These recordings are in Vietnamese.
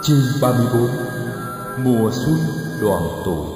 Chương 34. Mùa xuân đoàn tụ.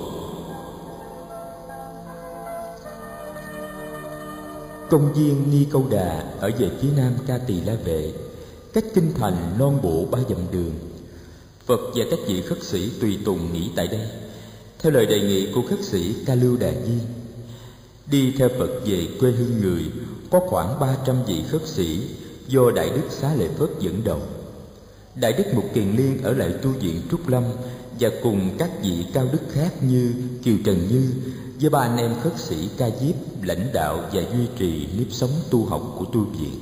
Công viên Ni Câu Đà ở về phía nam Ca Tỳ La Vệ, cách kinh thành non bộ 3 dặm đường. Phật và các vị khất sĩ tùy tùng nghỉ tại đây, theo lời đề nghị của khất sĩ Ca Lưu Đà Di. Đi theo Phật về quê hương người có khoảng 300 vị khất sĩ do Đại Đức Xá Lợi Phất dẫn đầu. Đại Đức Mục Kiền Liên ở lại tu viện Trúc Lâm và cùng các vị cao đức khác như Kiều Trần Như với 3 anh em khất sĩ Ca Diếp lãnh đạo và duy trì nếp sống tu học của tu viện.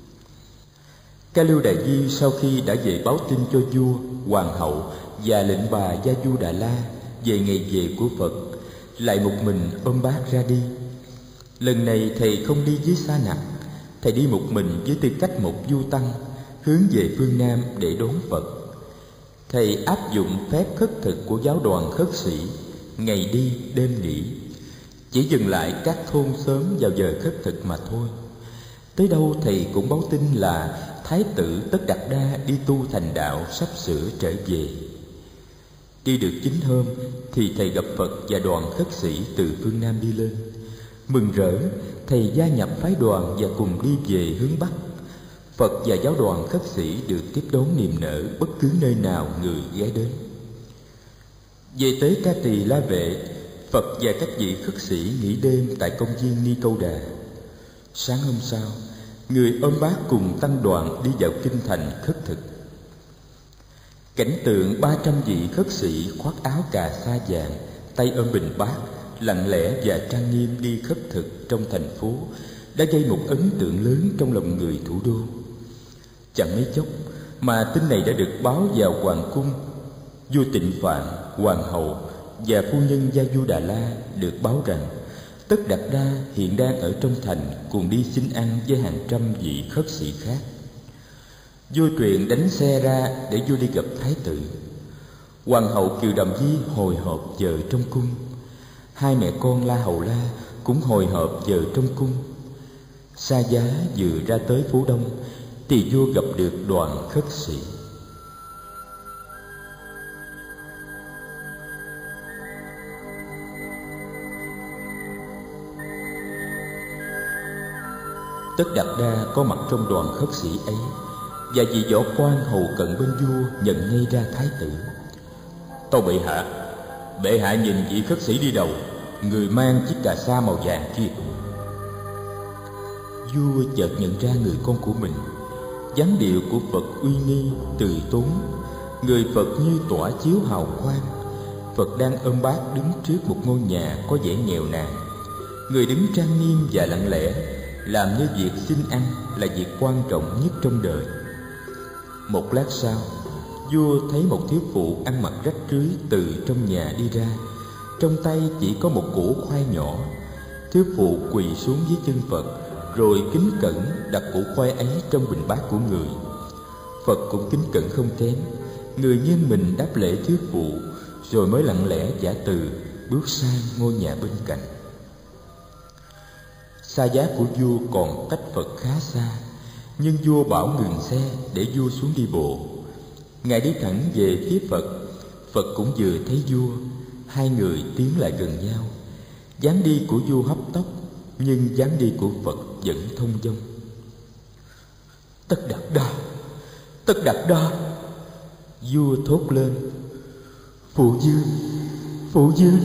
Ca Lưu Đà Di sau khi đã về báo tin cho vua, hoàng hậu và lệnh bà Gia Du Đà La về ngày về của Phật, lại một mình ôm bát ra đi. Lần này thầy không đi với sa nặc, thầy đi một mình với tư cách một du tăng, hướng về phương Nam để đón Phật. Thầy áp dụng phép khất thực của giáo đoàn khất sĩ, ngày đi đêm nghỉ, chỉ dừng lại các thôn xóm vào giờ khất thực mà thôi. Tới đâu thầy cũng báo tin là Thái tử Tất Đạt Đa đi tu thành đạo sắp sửa trở về. Đi được 9 hôm thì thầy gặp Phật và đoàn khất sĩ từ phương Nam đi lên. Mừng rỡ, thầy gia nhập phái đoàn và cùng đi về hướng Bắc. Phật và giáo đoàn khất sĩ được tiếp đón niềm nở bất cứ nơi nào người ghé đến. Về tới Ca Tỳ La Vệ, Phật và các vị khất sĩ nghỉ đêm tại công viên Ni Câu Đà. Sáng hôm sau, người ôm bát cùng tăng đoàn đi vào kinh thành khất thực. Cảnh tượng 300 vị khất sĩ khoác áo cà sa vàng, tay ôm bình bát, lặng lẽ và trang nghiêm đi khất thực trong thành phố đã gây một ấn tượng lớn trong lòng người thủ đô. Chẳng mấy chốc mà tin này đã được báo vào hoàng cung. Vua Tịnh Phạn, hoàng hậu và phu nhân Gia Du Đà La được báo rằng Tất Đạt Đa hiện đang ở trong thành cùng đi xin ăn với hàng trăm vị khất sĩ khác. Vua truyền đánh xe ra để vua đi gặp thái tử. Hoàng hậu Kiều Đàm Di hồi hộp chờ trong cung. Hai mẹ con La Hầu La cũng hồi hộp chờ trong cung. Xa Giá vừa ra tới phố Đông thì vua gặp được đoàn khất sĩ. Tất Đạt Đa có mặt trong đoàn khất sĩ ấy, và vị võ quan hầu cận bên vua nhận ngay ra thái tử. Tâu bệ hạ nhìn vị khất sĩ đi đầu, người mang chiếc cà sa màu vàng kia. Vua chợt nhận ra người con của mình. Dáng điệu của Phật uy nghi, từ tốn, người Phật như tỏa chiếu hào quang. Phật đang ôm bát đứng trước một ngôi nhà có vẻ nghèo nàn. Người đứng trang nghiêm và lặng lẽ, làm như việc xin ăn là việc quan trọng nhất trong đời. Một lát sau, vua thấy một thiếu phụ ăn mặc rách rưới từ trong nhà đi ra, trong tay chỉ có một củ khoai nhỏ. Thiếu phụ quỳ xuống dưới chân Phật, rồi kính cẩn đặt củ khoai ấy trong bình bát của người. Phật cũng kính cẩn không kém, người nghiêng mình đáp lễ thiếu phụ, rồi mới lặng lẽ giả từ bước sang ngôi nhà bên cạnh. Xa Giá của vua còn cách Phật khá xa, nhưng vua bảo ngừng xe để vua xuống đi bộ. Ngài đi thẳng về phía Phật. Phật cũng vừa thấy vua, hai người tiến lại gần nhau. Dáng đi của vua hấp tấp, nhưng dáng đi của Phật vẫn thông dong. Tất Đạt Đa, vua thốt lên. Phụ vương.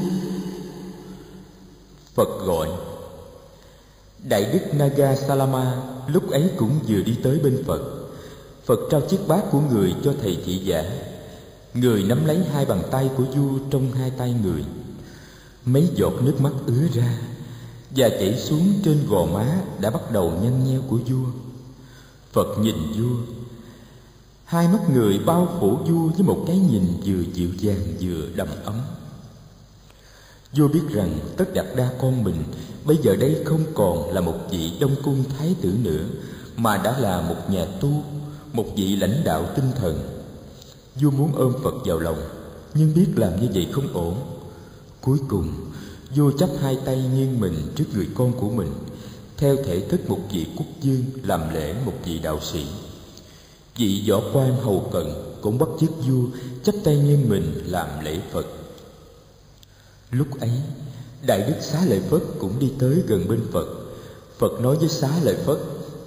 Phật gọi. Đại Đức Naga Salama lúc ấy cũng vừa đi tới bên Phật. Phật trao chiếc bát của người cho thầy thị giả. Người nắm lấy hai bàn tay của vua trong hai tay người. Mấy giọt nước mắt ứa ra và chảy xuống trên gò má đã bắt đầu nhăn nheo của vua. Phật nhìn vua. Hai mắt người bao phủ vua với một cái nhìn vừa dịu dàng vừa đầm ấm. Vua biết rằng Tất Đạt Đa con mình bây giờ đây không còn là một vị Đông Cung thái tử nữa, mà đã là một nhà tu, một vị lãnh đạo tinh thần. Vua muốn ôm Phật vào lòng, nhưng biết làm như vậy không ổn. Cuối cùng, vua chắp hai tay nghiêng mình trước người con của mình, theo thể thức một vị quốc vương làm lễ một vị đạo sĩ. Vị võ quan hầu cận cũng bắt chước vua chắp tay nghiêng mình làm lễ Phật. Lúc ấy, Đại Đức Xá Lợi Phất cũng đi tới gần bên Phật. Phật nói với Xá Lợi Phất: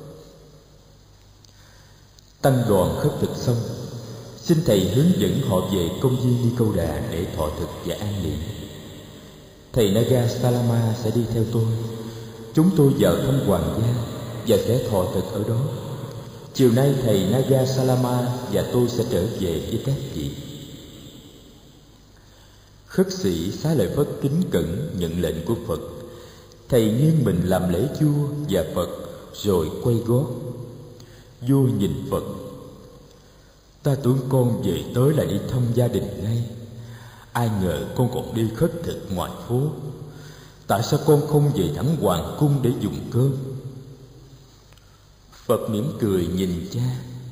tăng đoàn khất thực xong, xin thầy hướng dẫn họ về công viên Ni Câu Đà để thọ thực và an niệm. Thầy Nagasalama sẽ đi theo tôi. Chúng tôi vào thăm hoàng gia và sẽ thọ thực ở đó. Chiều nay thầy Nagasalama và tôi sẽ trở về với các vị. Khất sĩ Xá Lợi Phất kính cẩn nhận lệnh của Phật. Thầy nghiêng mình làm lễ vua và Phật rồi quay gót. Vua nhìn Phật: ta tưởng con về tới là đi thăm gia đình ngay, ai ngờ con còn đi khất thực ngoài phố. Tại sao con không về thẳng hoàng cung để dùng cơm? Phật mỉm cười nhìn cha: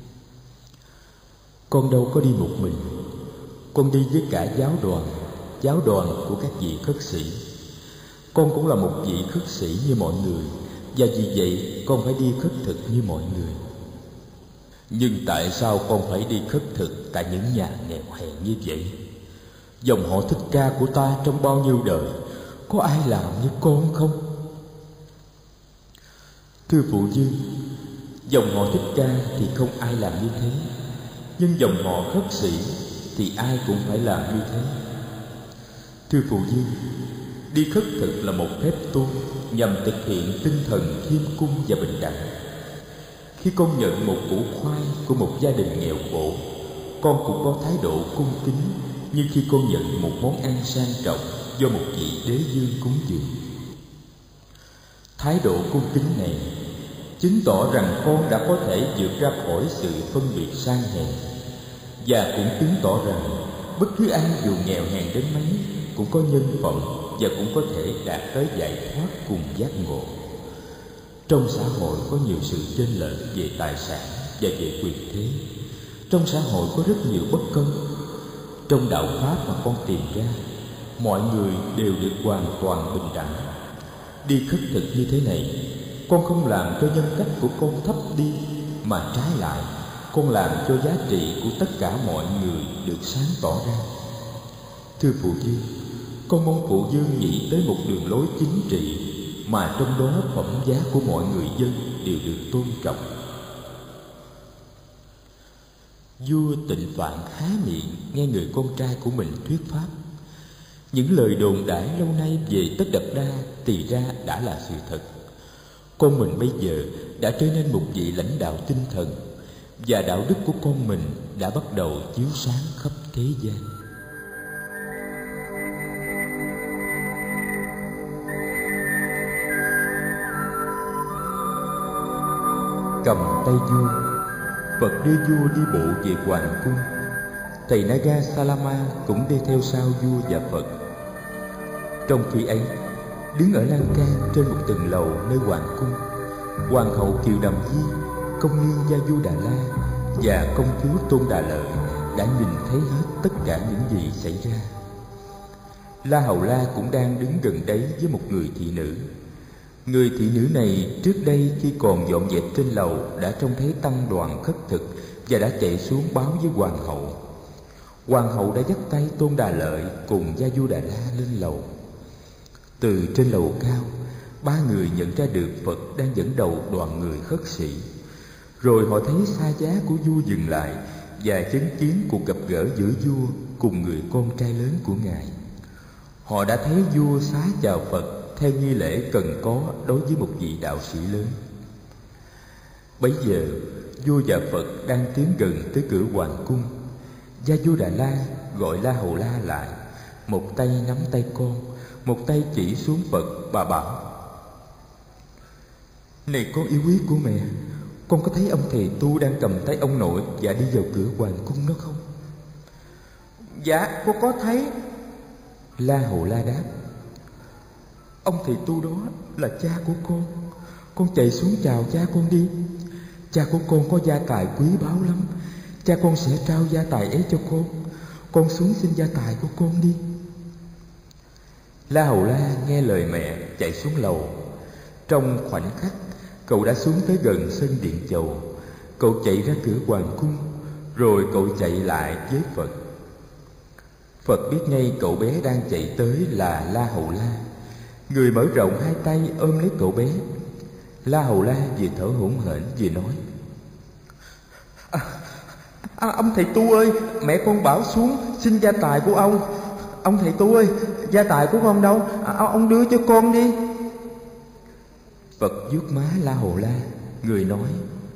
con đâu có đi một mình, con đi với cả giáo đoàn của các vị khất sĩ. Con cũng là một vị khất sĩ như mọi người, và vì vậy con phải đi khất thực như mọi người. Nhưng tại sao con phải đi khất thực tại những nhà nghèo hèn như vậy? Dòng họ Thích Ca của ta trong bao nhiêu đời, có ai làm như con không? Thưa phụ vương, dòng họ Thích Ca thì không ai làm như thế, nhưng dòng họ khất sĩ thì ai cũng phải làm như thế. Thưa phụ vương, đi khất thực là một phép tu nhằm thực hiện tinh thần khiêm cung và bình đẳng. Khi con nhận một củ khoai của một gia đình nghèo khổ, con cũng có thái độ cung kính như khi con nhận một món ăn sang trọng do một vị đế vương cúng dường. Thái độ cung kính này chứng tỏ rằng con đã có thể vượt ra khỏi sự phân biệt sang hèn, và cũng chứng tỏ rằng bất cứ ai dù nghèo hèn đến mấy cũng có nhân phẩm và cũng có thể đạt tới giải thoát cùng giác ngộ. Trong xã hội có nhiều sự chênh lệch về tài sản và về quyền thế. Trong xã hội có rất nhiều bất công. Trong đạo pháp mà con tìm ra, mọi người đều được hoàn toàn bình đẳng. Đi khất thực như thế này, con không làm cho nhân cách của con thấp đi, mà trái lại, con làm cho giá trị của tất cả mọi người được sáng tỏ ra. Thưa phụ vương, con mong phụ vương nghĩ tới một đường lối chính trị mà trong đó phẩm giá của mọi người dân đều được tôn trọng. Vua Tịnh Phạn há miệng nghe người con trai của mình thuyết pháp. Những lời đồn đãi lâu nay về Tất Đạt Đa thì ra đã là sự thật. Con mình bây giờ đã trở nên một vị lãnh đạo tinh thần, và đạo đức của con mình đã bắt đầu chiếu sáng khắp thế gian. Cầm tay vua, Phật đưa vua đi bộ về hoàng cung. Thầy Nagasalama cũng đi theo sau vua và Phật. Trong khi ấy, đứng ở lan can trên một tầng lầu nơi hoàng cung, hoàng hậu Kiều Đàm Di, công nương Gia Du Đà La và công chúa Tôn Đà Lợi đã nhìn thấy hết tất cả những gì xảy ra. La Hầu La cũng đang đứng gần đấy với một người thị nữ. Người thị nữ này trước đây khi còn dọn dẹp trên lầu đã trông thấy tăng đoàn khất thực và đã chạy xuống báo với hoàng hậu. Hoàng hậu đã dắt tay Tôn Đà Lợi cùng Gia Du Đà La lên lầu. Từ trên lầu cao, ba người nhận ra được Phật đang dẫn đầu đoàn người khất sĩ. Rồi họ thấy xa giá của vua dừng lại và chứng kiến cuộc gặp gỡ giữa vua cùng người con trai lớn của ngài. Họ đã thấy vua xá chào Phật theo nghi lễ cần có đối với một vị đạo sĩ lớn. Bấy giờ, vua và Phật đang tiến gần tới cửa hoàng cung. Gia Du Đà La gọi La Hầu La lại, một tay nắm tay con, một tay chỉ xuống Phật. Bà bảo: này con yêu quý của mẹ, con có thấy ông thầy tu đang cầm tay ông nội và đi vào cửa hoàng cung đó không? Dạ, con có thấy. La Hầu La đáp: ông thầy tu đó là cha của con chạy xuống chào cha con đi. Cha của con có gia tài quý báu lắm, cha con sẽ trao gia tài ấy cho con xuống xin gia tài của con đi. La Hầu La nghe lời mẹ chạy xuống lầu. Trong khoảnh khắc, cậu đã xuống tới gần sân điện chầu. Cậu chạy ra cửa hoàng cung, Rồi cậu chạy lại với Phật. Phật biết ngay cậu bé đang chạy tới là La Hầu La. Người mở rộng hai tay ôm lấy cậu bé. La Hầu La vừa thở hổn hển vừa nói: ông thầy Tu ơi, mẹ con bảo xuống xin gia tài của ông. Ông thầy Tu ơi, gia tài của con đâu? Ông đưa cho con đi. Phật vuốt má La Hầu La. Người nói: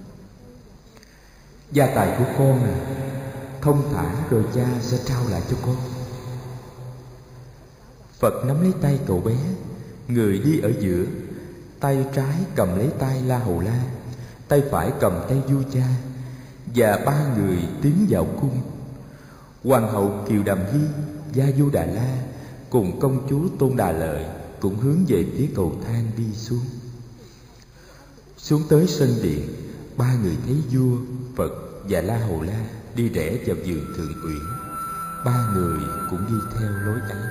gia tài của con à, thông thả rồi cha sẽ trao lại cho con. Phật nắm lấy tay cậu bé. Người đi ở giữa, tay trái cầm lấy tay La Hầu La, tay phải cầm tay vua cha, và ba người tiến vào cung. Hoàng hậu Kiều Đàm Di, Gia Du Đà La cùng công chúa Tôn Đà Lợi cũng hướng về phía cầu thang đi xuống. Xuống tới sân điện, ba người thấy vua, Phật và La Hầu La đi rẽ vào vườn Thượng Uyển. Ba người cũng đi theo lối ấy.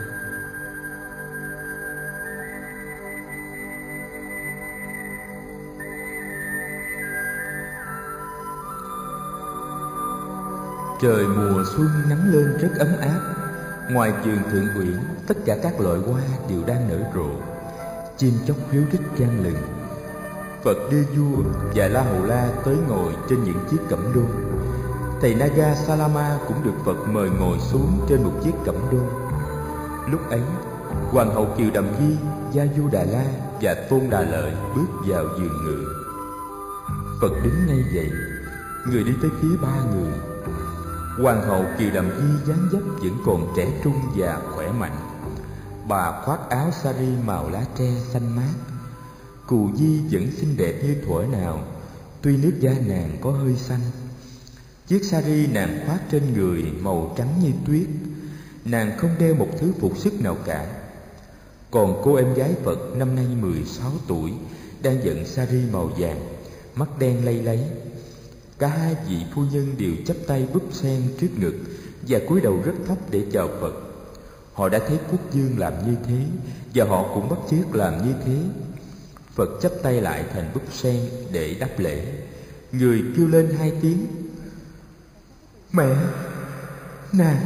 Trời mùa xuân nắng lên rất ấm áp. Ngoài vườn Thượng Uyển, tất cả các loại hoa đều đang nở rộ. Chim chóc ríu rít vang lừng. Phật đưa vua và La Hầu La tới ngồi trên những chiếc cẩm đôn. Thầy Naga Salama cũng được Phật mời ngồi xuống trên một chiếc cẩm đôn. Lúc ấy, Hoàng hậu Kiều Đàm Di, Gia Du Đà La và Tôn Đà Lợi bước vào giường ngự. Phật đứng ngay dậy. Người đi tới phía ba người. Hoàng hậu Kiều Đàm Di dáng dấp vẫn còn trẻ trung và khỏe mạnh. Bà khoác áo sari màu lá tre xanh mát. Cù Di vẫn xinh đẹp như thuở nào, tuy nước da nàng có hơi xanh. Chiếc sari nàng khoác trên người màu trắng như tuyết. Nàng không đeo một thứ phục sức nào cả. Còn cô em gái Phật năm nay 16 tuổi đang vận sari màu vàng, mắt đen lay láy. Cả hai vị phu nhân đều chắp tay búp sen trước ngực và cúi đầu rất thấp để chào Phật. Họ đã thấy quốc vương làm như thế và họ cũng bắt chước làm như thế. Phật chắp tay lại thành búp sen để đáp lễ. Người kêu lên hai tiếng: mẹ, nàng.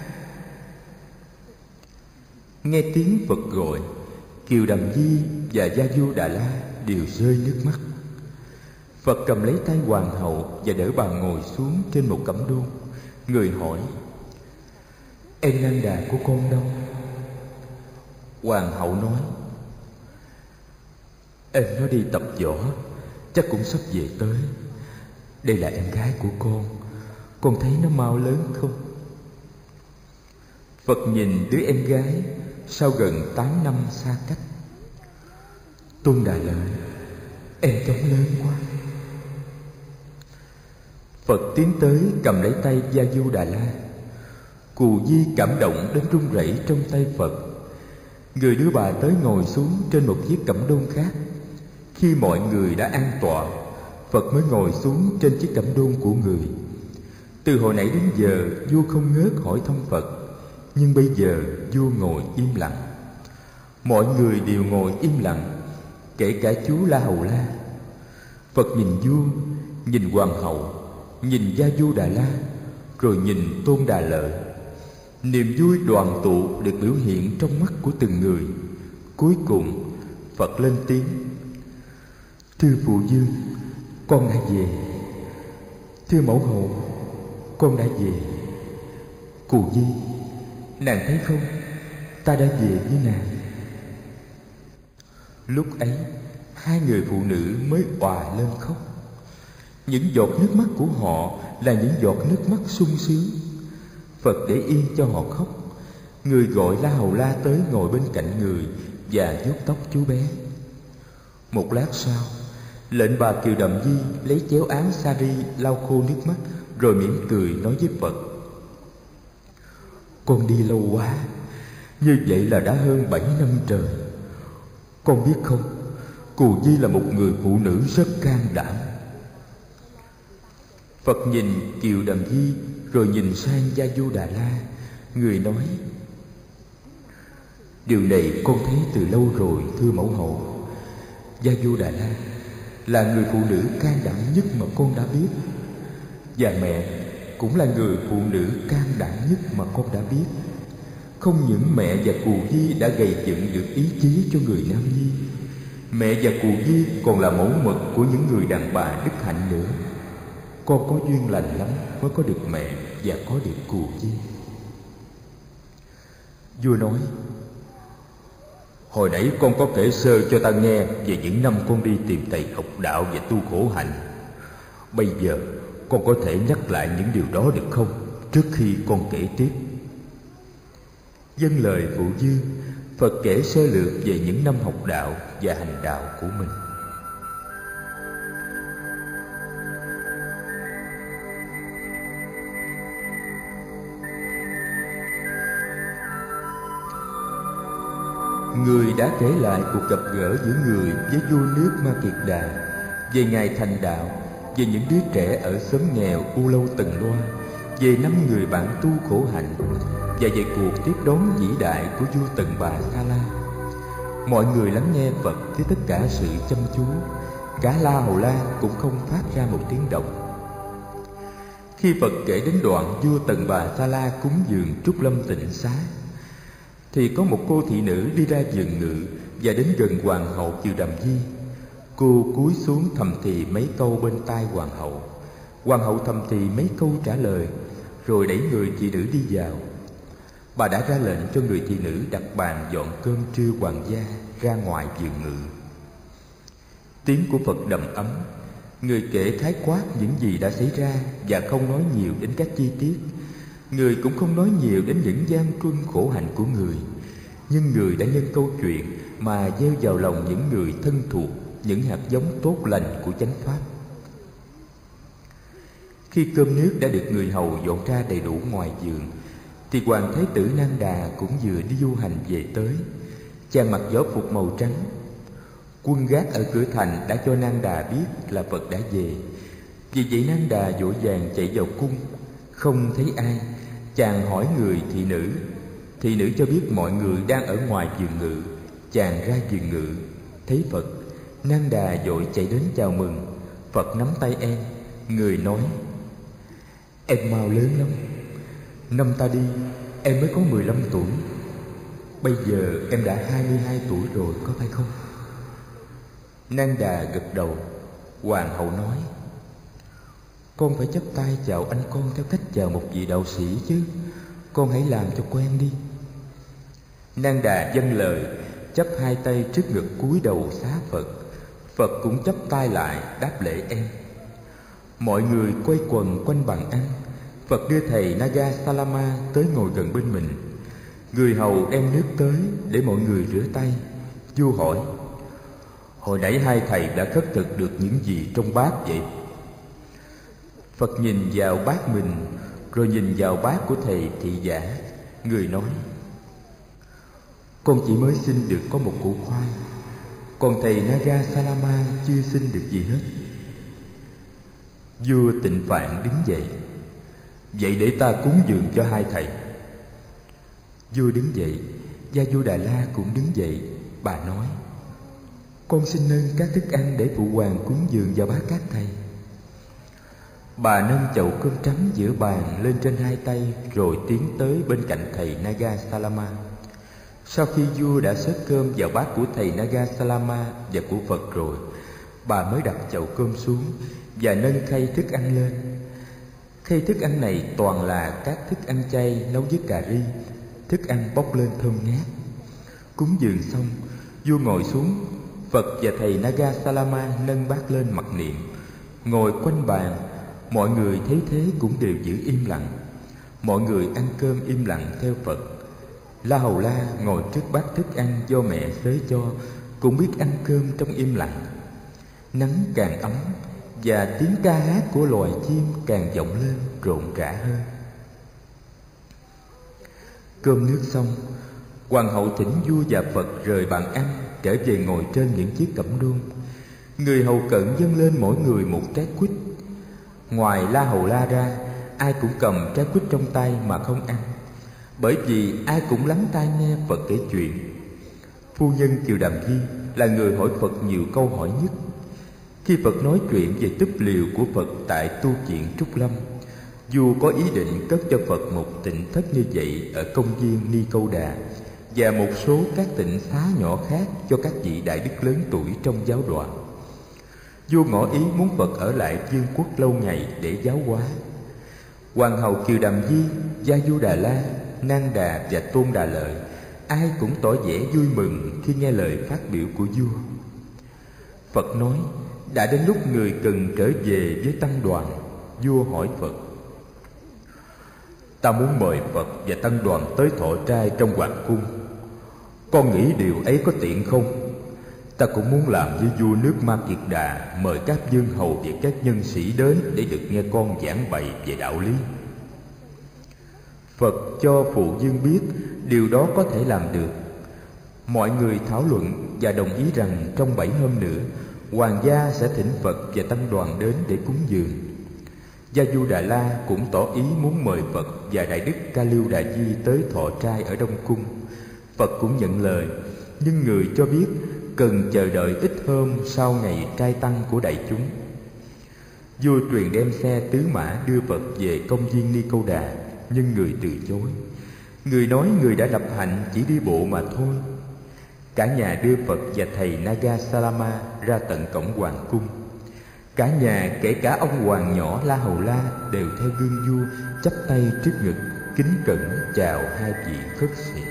Nghe tiếng Phật gọi, Kiều Đàm Di và Gia Du Đà La đều rơi nước mắt. Phật cầm lấy tay hoàng hậu và đỡ bà ngồi xuống trên một cẩm đôn. Người hỏi: em Nang Đà của con đâu? Hoàng hậu nói: em nó đi tập võ, chắc cũng sắp về tới. Đây là em gái của con thấy nó mau lớn không? Phật nhìn đứa em gái sau gần 8 năm xa cách. Tôn Đà Lợi, em chóng lớn quá. Phật tiến tới cầm lấy tay Gia Du Đà La. Cù Di cảm động đến run rẩy trong tay Phật. Người đưa bà tới ngồi xuống trên một chiếc cẩm đôn khác. Khi mọi người đã an tọa, Phật mới ngồi xuống trên chiếc cẩm đôn của người. Từ hồi nãy đến giờ vua không ngớt hỏi thăm Phật, nhưng bây giờ vua ngồi im lặng. Mọi người đều ngồi im lặng, kể cả chú La Hầu La. Phật nhìn vua, nhìn hoàng hậu, nhìn Gia Du Đà La, rồi nhìn Tôn Đà Lợi. Niềm vui đoàn tụ được biểu hiện trong mắt của từng người. Cuối cùng Phật lên tiếng: thưa phụ vương, con đã về. Thưa mẫu hậu, con đã về. Cù Di, nàng thấy không, ta đã về với nàng. Lúc ấy, hai người phụ nữ mới òa lên khóc. Những giọt nước mắt của họ là những giọt nước mắt sung sướng. Phật để yên cho họ khóc. Người gọi La Hầu La tới ngồi bên cạnh người và vuốt tóc chú bé. Một lát sau, lệnh bà Kiều Đàm Di lấy chéo áo sari lau khô nước mắt, rồi mỉm cười nói với Phật: con đi lâu quá, như vậy là đã hơn 7 năm trời. Con biết không, Cù Di là một người phụ nữ rất can đảm. Phật nhìn Kiều Đàm Di rồi nhìn sang Gia Du Đà La. Người nói: điều này con thấy từ lâu rồi, thưa mẫu hậu. Gia Du Đà La là người phụ nữ can đảm nhất mà con đã biết. Và mẹ, cũng là người phụ nữ can đảm nhất mà con đã biết. Không những mẹ và Cù Di đã gầy dựng được ý chí cho người nam nhi, mẹ và Cù Di còn là mẫu mực của những người đàn bà đức hạnh nữa. Con có duyên lành lắm mới có được mẹ và có được Cù Di. Vua nói: hồi nãy con có kể sơ cho ta nghe về những năm con đi tìm thầy học đạo và tu khổ hạnh. Bây giờ con có thể nhắc lại những điều đó được không, trước khi con kể tiếp? Vâng lời phụ vương, Phật kể sơ lược về những năm học đạo và hành đạo của mình. Người đã kể lại cuộc gặp gỡ giữa người với vua nước Ma Kiệt Đà, về ngày thành đạo, về những đứa trẻ ở xóm nghèo U Lâu Tần Loa, về 5 người bạn tu khổ hạnh, và về cuộc tiếp đón vĩ đại của vua Tần Bà Sa La. Mọi người lắng nghe Phật với tất cả sự chăm chú, cả La Hầu La cũng không phát ra một tiếng động. Khi Phật kể đến đoạn vua Tần Bà Sa La cúng dường Trúc Lâm Tịnh Xá, thì có một cô thị nữ đi ra vườn ngự và đến gần hoàng hậu Kiều Đàm Di. Cô cúi xuống thầm thì mấy câu bên tai hoàng hậu. Hoàng hậu thầm thì mấy câu trả lời, rồi đẩy người thị nữ đi vào. Bà đã ra lệnh cho người thị nữ đặt bàn dọn cơm trưa hoàng gia ra ngoài vườn ngự. Tiếng của Phật đầm ấm. Người kể khái quát những gì đã xảy ra và không nói nhiều đến các chi tiết. Người cũng không nói nhiều đến những gian truân khổ hạnh của người, nhưng người đã nhân câu chuyện mà gieo vào lòng những người thân thuộc những hạt giống tốt lành của chánh pháp. Khi cơm nước đã được người hầu dọn ra đầy đủ ngoài vườn, thì hoàng thái tử Nang Đà cũng vừa đi du hành về tới. Chàng mặc võ phục màu trắng. Quân gác ở cửa thành đã cho Nang Đà biết là Phật đã về. Vì vậy Nang Đà vội vàng chạy vào cung. Không thấy ai, chàng hỏi người thị nữ. Thị nữ cho biết mọi người đang ở ngoài vườn ngự. Chàng ra vườn ngự, thấy Phật. Nang Đà vội chạy đến chào mừng. Phật nắm tay em. Người nói: em mau lớn lắm. Năm ta đi, em mới có 15 tuổi. Bây giờ em đã 22 tuổi rồi, có phải không? Nang Đà gật đầu. Hoàng hậu nói: con phải chắp tay chào anh con theo cách chào một vị đạo sĩ chứ. Con hãy làm cho quen đi. Nang Đà vâng lời, chắp hai tay trước ngực cúi đầu xá Phật. Phật cũng chắp tay lại đáp lễ em. Mọi người quay quần quanh bàn ăn. Phật đưa thầy Nagasalama tới ngồi gần bên mình. Người hầu đem nước tới để mọi người rửa tay. Vua hỏi: hồi nãy hai thầy đã khất thực được những gì trong bát vậy? Phật nhìn vào bát mình, rồi nhìn vào bát của thầy thị giả. Người nói: con chỉ mới xin được có một củ khoai, còn thầy Nagasalama chưa xin được gì hết. Vua Tịnh Phạn đứng dậy: vậy để ta cúng dường cho hai thầy. Vua đứng dậy, gia vua Đà La cũng đứng dậy. Bà nói: con xin nâng các thức ăn để phụ hoàng cúng dường vào bát các thầy. Bà nâng chậu cơm trắng giữa bàn lên trên hai tay, rồi tiến tới bên cạnh thầy Nagasalama. Sau khi vua đã xếp cơm vào bát của thầy Nagasalama và của Phật rồi, bà mới đặt chậu cơm xuống và nâng khay thức ăn lên. Khay thức ăn này toàn là các thức ăn chay nấu với cà ri. Thức ăn bốc lên thơm ngát. Cúng dường xong, vua ngồi xuống. Phật và thầy Nagasalama nâng bát lên mặc niệm. Ngồi quanh bàn, mọi người thấy thế cũng đều giữ im lặng. Mọi người ăn cơm im lặng theo Phật. La Hầu La ngồi trước bát thức ăn do mẹ xới cho, cũng biết ăn cơm trong im lặng. Nắng càng ấm và tiếng ca hát của loài chim càng vọng lên rộn rã hơn. Cơm nước xong, hoàng hậu thỉnh vua và Phật rời bàn ăn, trở về ngồi trên những chiếc cẩm đôn. Người hầu cận dâng lên mỗi người một trái quýt. Ngoài La Hầu La ra, ai cũng cầm trái quýt trong tay mà không ăn, bởi vì ai cũng lắng tai nghe Phật kể chuyện. Phu nhân Kiều Đàm Di là người hỏi Phật nhiều câu hỏi nhất. Khi Phật nói chuyện về túp liều của Phật tại tu viện Trúc Lâm, Vua có ý định cất cho Phật một tịnh thất như vậy ở công viên Ni Câu Đà và một số các tịnh xá nhỏ khác cho các vị đại đức lớn tuổi trong giáo đoàn. Vua ngỏ ý muốn Phật ở lại vương quốc lâu ngày để giáo hóa. Hoàng hậu Kiều Đàm Di, Gia Du Đà La, Nang Đà và Tôn Đà Lợi ai cũng tỏ vẻ vui mừng khi nghe lời phát biểu của vua. Phật nói: đã đến lúc người cần trở về với tăng đoàn. Vua hỏi Phật: ta muốn mời Phật và tăng đoàn tới thọ trai trong hoàng cung. Con nghĩ điều ấy có tiện không? Ta cũng muốn làm với vua nước Ma Kiệt Đà, mời các vương hầu và các nhân sĩ đến để được nghe con giảng bày về đạo lý. Phật cho phụ vương biết điều đó có thể làm được. Mọi người thảo luận và đồng ý rằng trong 7 hôm nữa, hoàng gia sẽ thỉnh Phật và tăng đoàn đến để cúng dường. Gia Du Đà La cũng tỏ ý muốn mời Phật và Đại Đức Ca Lưu Đà Di tới thọ trai ở Đông Cung. Phật cũng nhận lời, nhưng người cho biết cần chờ đợi ít hôm sau ngày trai tăng của đại chúng. Vua truyền đem xe tứ mã đưa Phật về công viên Ni Câu Đà, nhưng người từ chối. Người nói người đã lập hạnh chỉ đi bộ mà thôi. Cả nhà đưa Phật và thầy Nagasalama ra tận cổng hoàng cung. Cả nhà, kể cả ông hoàng nhỏ La Hầu La, đều theo gương vua chắp tay trước ngực, kính cẩn chào hai vị khất sĩ.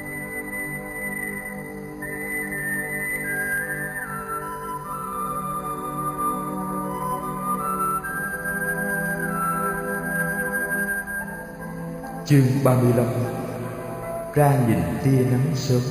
Chương 35. Ra nhìn tia nắng sớm.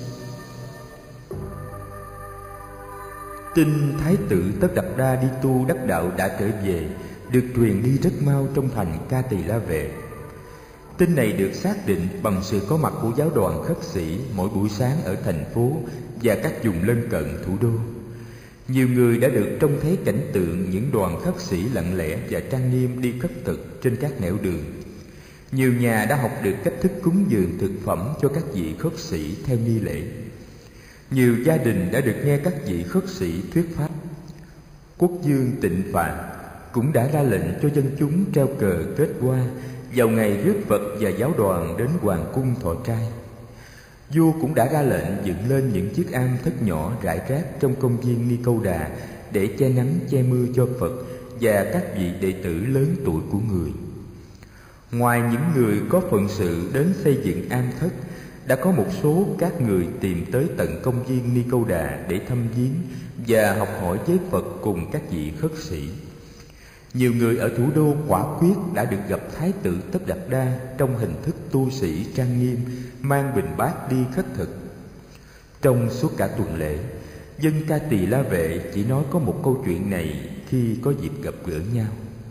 Tin Thái tử Tất Đạt Đa đi tu đắc đạo đã trở về được truyền đi rất mau trong thành Ca Tỳ La Vệ. Tin này được xác định bằng sự có mặt của giáo đoàn khất sĩ mỗi buổi sáng ở thành phố và các vùng lân cận thủ đô. Nhiều người đã được trông thấy cảnh tượng những đoàn khất sĩ lặng lẽ và trang nghiêm đi khất thực trên các nẻo đường. Nhiều nhà đã học được cách thức cúng dường thực phẩm cho các vị khất sĩ theo nghi lễ. Nhiều gia đình đã được nghe các vị khất sĩ thuyết pháp. Quốc vương Tịnh Phạn cũng đã ra lệnh cho dân chúng treo cờ kết hoa vào ngày rước Phật và giáo đoàn đến hoàng cung thọ trai. Vua cũng đã ra lệnh dựng lên những chiếc am thất nhỏ rải rác trong công viên Ni Câu Đà để che nắng che mưa cho Phật và các vị đệ tử lớn tuổi của người. Ngoài những người có phận sự đến xây dựng am thất, đã có một số các người tìm tới tận công viên Ni Câu Đà để thăm viếng và học hỏi với Phật cùng các vị khất sĩ. Nhiều người ở thủ đô quả quyết đã được gặp Thái tử Tất Đạt Đa trong hình thức tu sĩ trang nghiêm, mang bình bát đi khất thực. Trong suốt cả tuần lễ, dân Ca Tỳ La Vệ chỉ nói có một câu chuyện này khi có dịp gặp gỡ nhau.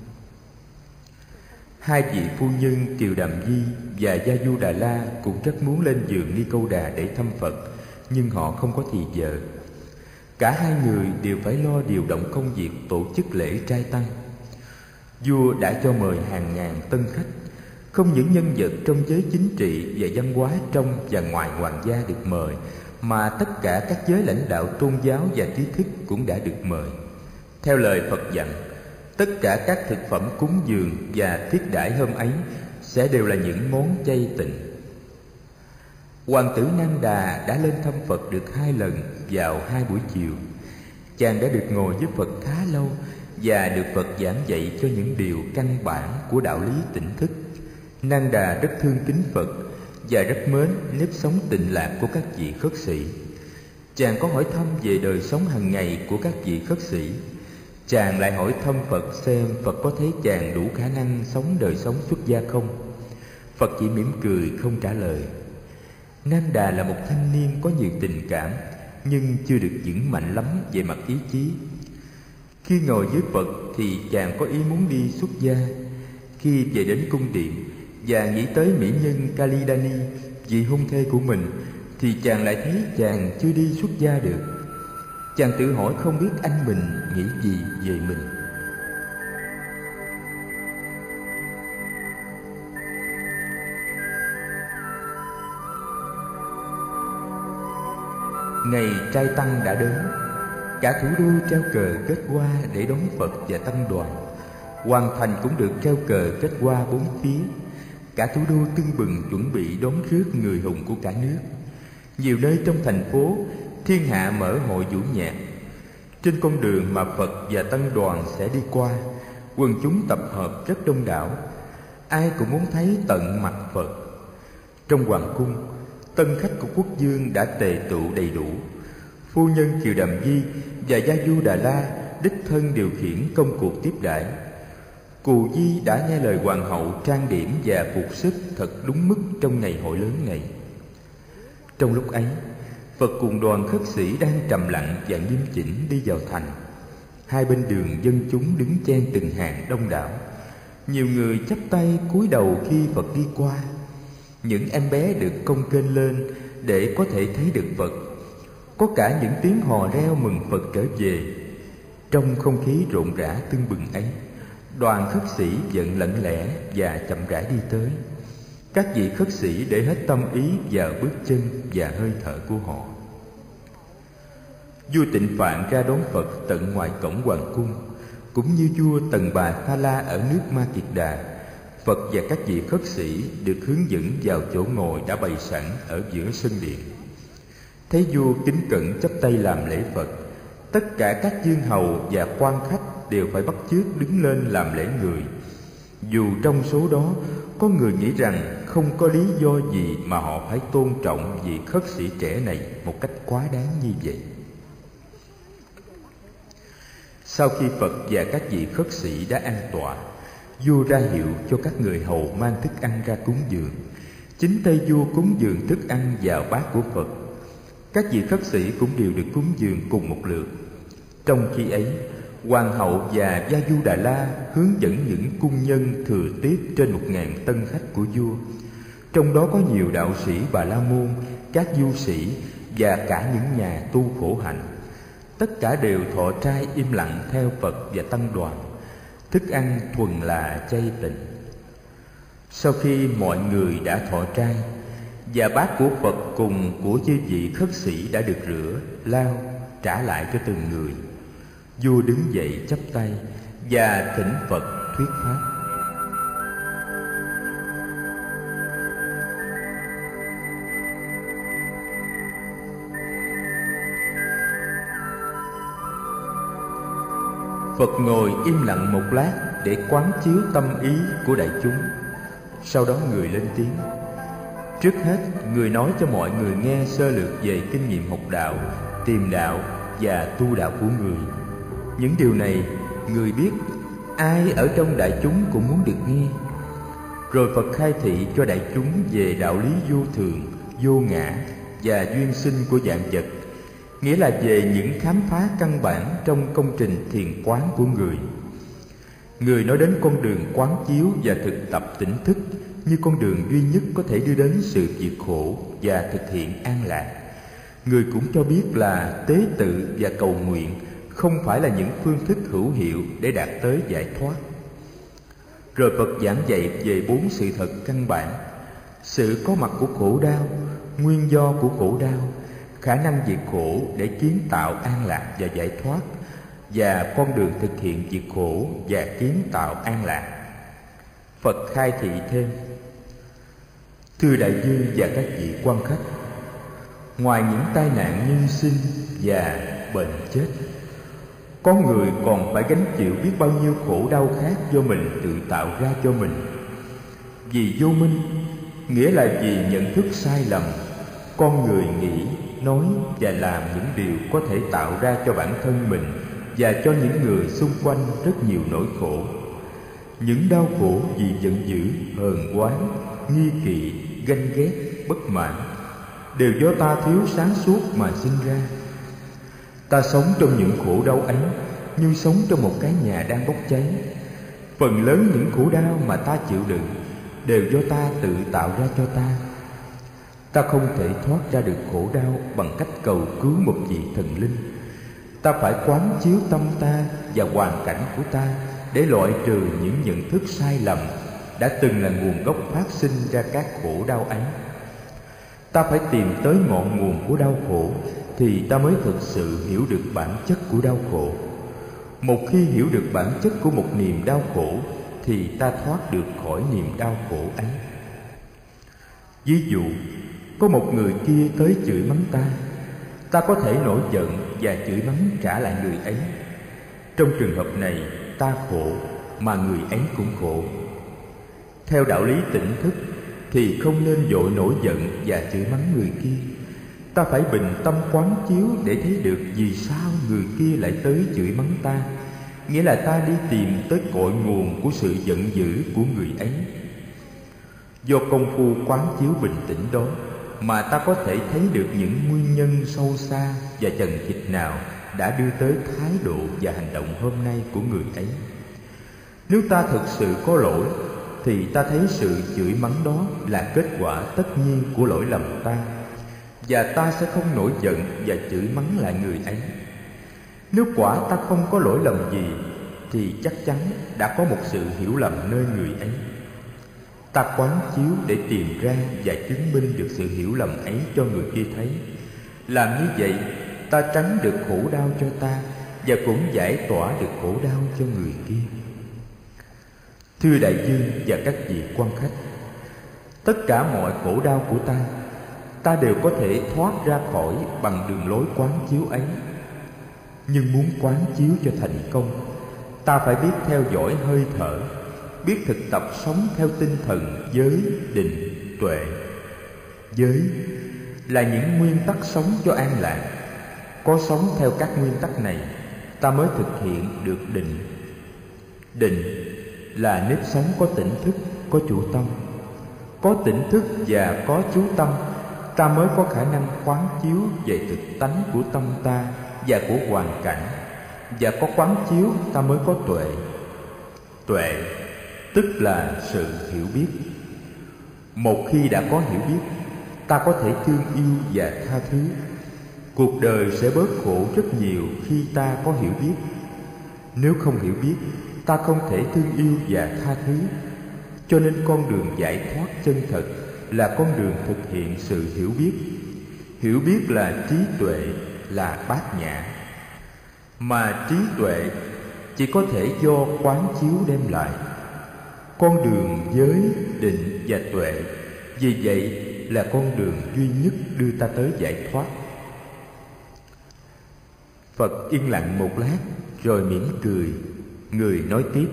Hai vị phu nhân Kiều Đàm Di và Gia Du Đà La cũng rất muốn lên giường Ni Câu Đà để thăm Phật, nhưng họ không có thì giờ. Cả hai người đều phải lo điều động công việc tổ chức lễ trai tăng. Vua đã cho mời hàng ngàn tân khách, không những nhân vật trong giới chính trị và văn hóa trong và ngoài hoàng gia được mời, mà tất cả các giới lãnh đạo tôn giáo và trí thức cũng đã được mời. Theo lời Phật dặn, tất cả các thực phẩm cúng dường và thiết đãi hôm ấy sẽ đều là những món chay tịnh. Hoàng tử Nang Đà đã lên thăm Phật được 2 lần vào 2 buổi chiều. Chàng đã được ngồi với Phật khá lâu và được Phật giảng dạy cho những điều căn bản của đạo lý tỉnh thức. Nang Đà rất thương kính Phật và rất mến nếp sống tịnh lạc của các vị khất sĩ. Chàng có hỏi thăm về đời sống hàng ngày của các vị khất sĩ. Chàng lại hỏi thăm Phật xem Phật có thấy chàng đủ khả năng sống đời sống xuất gia không. Phật chỉ mỉm cười không trả lời. Nang Đà là một thanh niên có nhiều tình cảm, nhưng chưa được vững mạnh lắm về mặt ý chí. Khi ngồi với Phật thì chàng có ý muốn đi xuất gia. Khi về đến cung điện và nghĩ tới mỹ nhân Kalidani, vị hôn thê của mình, thì chàng lại thấy chàng chưa đi xuất gia được. Chàng tự hỏi không biết anh mình nghĩ gì về mình. Ngày trai tăng đã đến. Cả thủ đô treo cờ kết hoa để đón Phật và tăng đoàn. Hoàng thành cũng được treo cờ kết hoa bốn phía. Cả thủ đô tưng bừng chuẩn bị đón rước người hùng của cả nước. Nhiều nơi trong thành phố, thiên hạ mở hội vũ nhạc. Trên con đường mà Phật và tăng đoàn sẽ đi qua, quần chúng tập hợp rất đông đảo. Ai cũng muốn thấy tận mặt Phật. Trong hoàng cung, tân khách của quốc vương đã tề tụ đầy đủ. Phu nhân Kiều Đàm Di và Gia Du Đà La đích thân điều khiển công cuộc tiếp đãi. Cù Di đã nghe lời hoàng hậu trang điểm và phục sức thật đúng mức trong ngày hội lớn này. Trong lúc ấy, Phật cùng đoàn khất sĩ đang trầm lặng và nghiêm chỉnh đi vào thành. Hai bên đường dân chúng đứng chen từng hàng đông đảo. Nhiều người chắp tay cúi đầu khi Phật đi qua. Những em bé được cong kênh lên để có thể thấy được Phật. Có cả những tiếng hò reo mừng Phật trở về. Trong không khí rộn rã tưng bừng ấy, đoàn khất sĩ vẫn lặng lẽ và chậm rãi đi tới. Các vị khất sĩ để hết tâm ý vào bước chân và hơi thở của họ. Vua Tịnh Phạn ra đón Phật tận ngoài cổng hoàng cung, cũng như vua Tần Bà Pha La ở nước Ma Kiệt Đà. Phật và các vị khất sĩ được hướng dẫn vào chỗ ngồi đã bày sẵn ở giữa sân điện. Thấy vua kính cẩn chắp tay làm lễ Phật, tất cả các vương hầu và quan khách đều phải bắt chước đứng lên làm lễ người. Dù trong số đó có người nghĩ rằng không có lý do gì mà họ phải tôn trọng vị khất sĩ trẻ này một cách quá đáng như vậy. Sau khi Phật và các vị khất sĩ đã an tọa, vua ra hiệu cho các người hầu mang thức ăn ra cúng dường. Chính tay vua cúng dường thức ăn vào bát của Phật. Các vị khất sĩ cũng đều được cúng dường cùng một lượt. Trong khi ấy, hoàng hậu và Gia Du Đà La hướng dẫn những cung nhân thừa tiếp trên 1000 tân khách của vua. Trong đó có nhiều đạo sĩ Bà La Môn, các du sĩ và cả những nhà tu khổ hạnh. Tất cả đều thọ trai im lặng theo Phật và tăng đoàn. Thức ăn thuần là chay tịnh. Sau khi mọi người đã thọ trai và bát của Phật cùng của chư vị khất sĩ đã được rửa, lau, trả lại cho từng người, vua đứng dậy chắp tay và thỉnh Phật thuyết pháp. Phật ngồi im lặng một lát để quán chiếu tâm ý của đại chúng. Sau đó người lên tiếng. Trước hết, người nói cho mọi người nghe sơ lược về kinh nghiệm học đạo, tìm đạo và tu đạo của người. Những điều này người biết, ai ở trong đại chúng cũng muốn được nghe. Rồi Phật khai thị cho đại chúng về đạo lý vô thường, vô ngã và duyên sinh của vạn vật, nghĩa là về những khám phá căn bản trong công trình thiền quán của người. Người nói đến con đường quán chiếu và thực tập tỉnh thức như con đường duy nhất có thể đưa đến sự diệt khổ và thực hiện an lạc. Người cũng cho biết là tế tự và cầu nguyện không phải là những phương thức hữu hiệu để đạt tới giải thoát. Rồi Phật giảng dạy về 4 sự thật căn bản: sự có mặt của khổ đau, nguyên do của khổ đau, khả năng diệt khổ để kiến tạo an lạc và giải thoát, và con đường thực hiện diệt khổ và kiến tạo an lạc. Phật khai thị thêm: thưa đại dư và các vị quan khách, ngoài những tai nạn nhân sinh và bệnh chết, có người còn phải gánh chịu biết bao nhiêu khổ đau khác do mình tự tạo ra cho mình. Vì vô minh, nghĩa là vì nhận thức sai lầm, con người nghĩ, nói và làm những điều có thể tạo ra cho bản thân mình và cho những người xung quanh rất nhiều nỗi khổ. Những đau khổ vì giận dữ, hờn oán, nghi kỵ, ganh ghét, bất mãn đều do ta thiếu sáng suốt mà sinh ra. Ta sống trong những khổ đau ấy như sống trong một cái nhà đang bốc cháy. Phần lớn những khổ đau mà ta chịu đựng đều do ta tự tạo ra cho ta. Ta không thể thoát ra được khổ đau bằng cách cầu cứu một vị thần linh. Ta phải quán chiếu tâm ta và hoàn cảnh của ta để loại trừ những nhận thức sai lầm đã từng là nguồn gốc phát sinh ra các khổ đau ấy. Ta phải tìm tới ngọn nguồn của đau khổ thì ta mới thực sự hiểu được bản chất của đau khổ. Một khi hiểu được bản chất của một niềm đau khổ thì ta thoát được khỏi niềm đau khổ ấy. Ví dụ, có một người kia tới chửi mắng ta có thể nổi giận và chửi mắng trả lại người ấy. Trong trường hợp này, ta khổ mà người ấy cũng khổ. Theo đạo lý tỉnh thức thì không nên vội nổi giận và chửi mắng người kia. Ta phải bình tâm quán chiếu để thấy được vì sao người kia lại tới chửi mắng ta, nghĩa là ta đi tìm tới cội nguồn của sự giận dữ của người ấy. Do công phu quán chiếu bình tĩnh đó mà ta có thể thấy được những nguyên nhân sâu xa và chằng chịt nào đã đưa tới thái độ và hành động hôm nay của người ấy. Nếu ta thực sự có lỗi thì ta thấy sự chửi mắng đó là kết quả tất nhiên của lỗi lầm ta, và ta sẽ không nổi giận và chửi mắng lại người ấy. Nếu quả ta không có lỗi lầm gì thì chắc chắn đã có một sự hiểu lầm nơi người ấy. Ta quán chiếu để tìm ra và chứng minh được sự hiểu lầm ấy cho người kia thấy. Làm như vậy, ta tránh được khổ đau cho ta và cũng giải tỏa được khổ đau cho người kia. Thưa đại dương và các vị quan khách, tất cả mọi khổ đau của ta đều có thể thoát ra khỏi bằng đường lối quán chiếu ấy. Nhưng muốn quán chiếu cho thành công, ta phải biết theo dõi hơi thở, biết thực tập sống theo tinh thần giới, định, tuệ. Giới là những nguyên tắc sống cho an lạc. Có sống theo các nguyên tắc này, ta mới thực hiện được định. Định là nếp sống có tỉnh thức, có chủ tâm. Có tỉnh thức và có chú tâm, ta mới có khả năng quán chiếu về thực tánh của tâm ta và của hoàn cảnh. Và có quán chiếu, ta mới có tuệ. Tuệ tức là sự hiểu biết. Một khi đã có hiểu biết, ta có thể thương yêu và tha thứ. Cuộc đời sẽ bớt khổ rất nhiều khi ta có hiểu biết. Nếu không hiểu biết, ta không thể thương yêu và tha thứ. Cho nên con đường giải thoát chân thật là con đường thực hiện sự hiểu biết. Hiểu biết là trí tuệ, là bát nhã. Mà trí tuệ chỉ có thể do quán chiếu đem lại. Con đường giới, định và tuệ vì vậy là con đường duy nhất đưa ta tới giải thoát. Phật yên lặng một lát rồi mỉm cười. Người nói tiếp: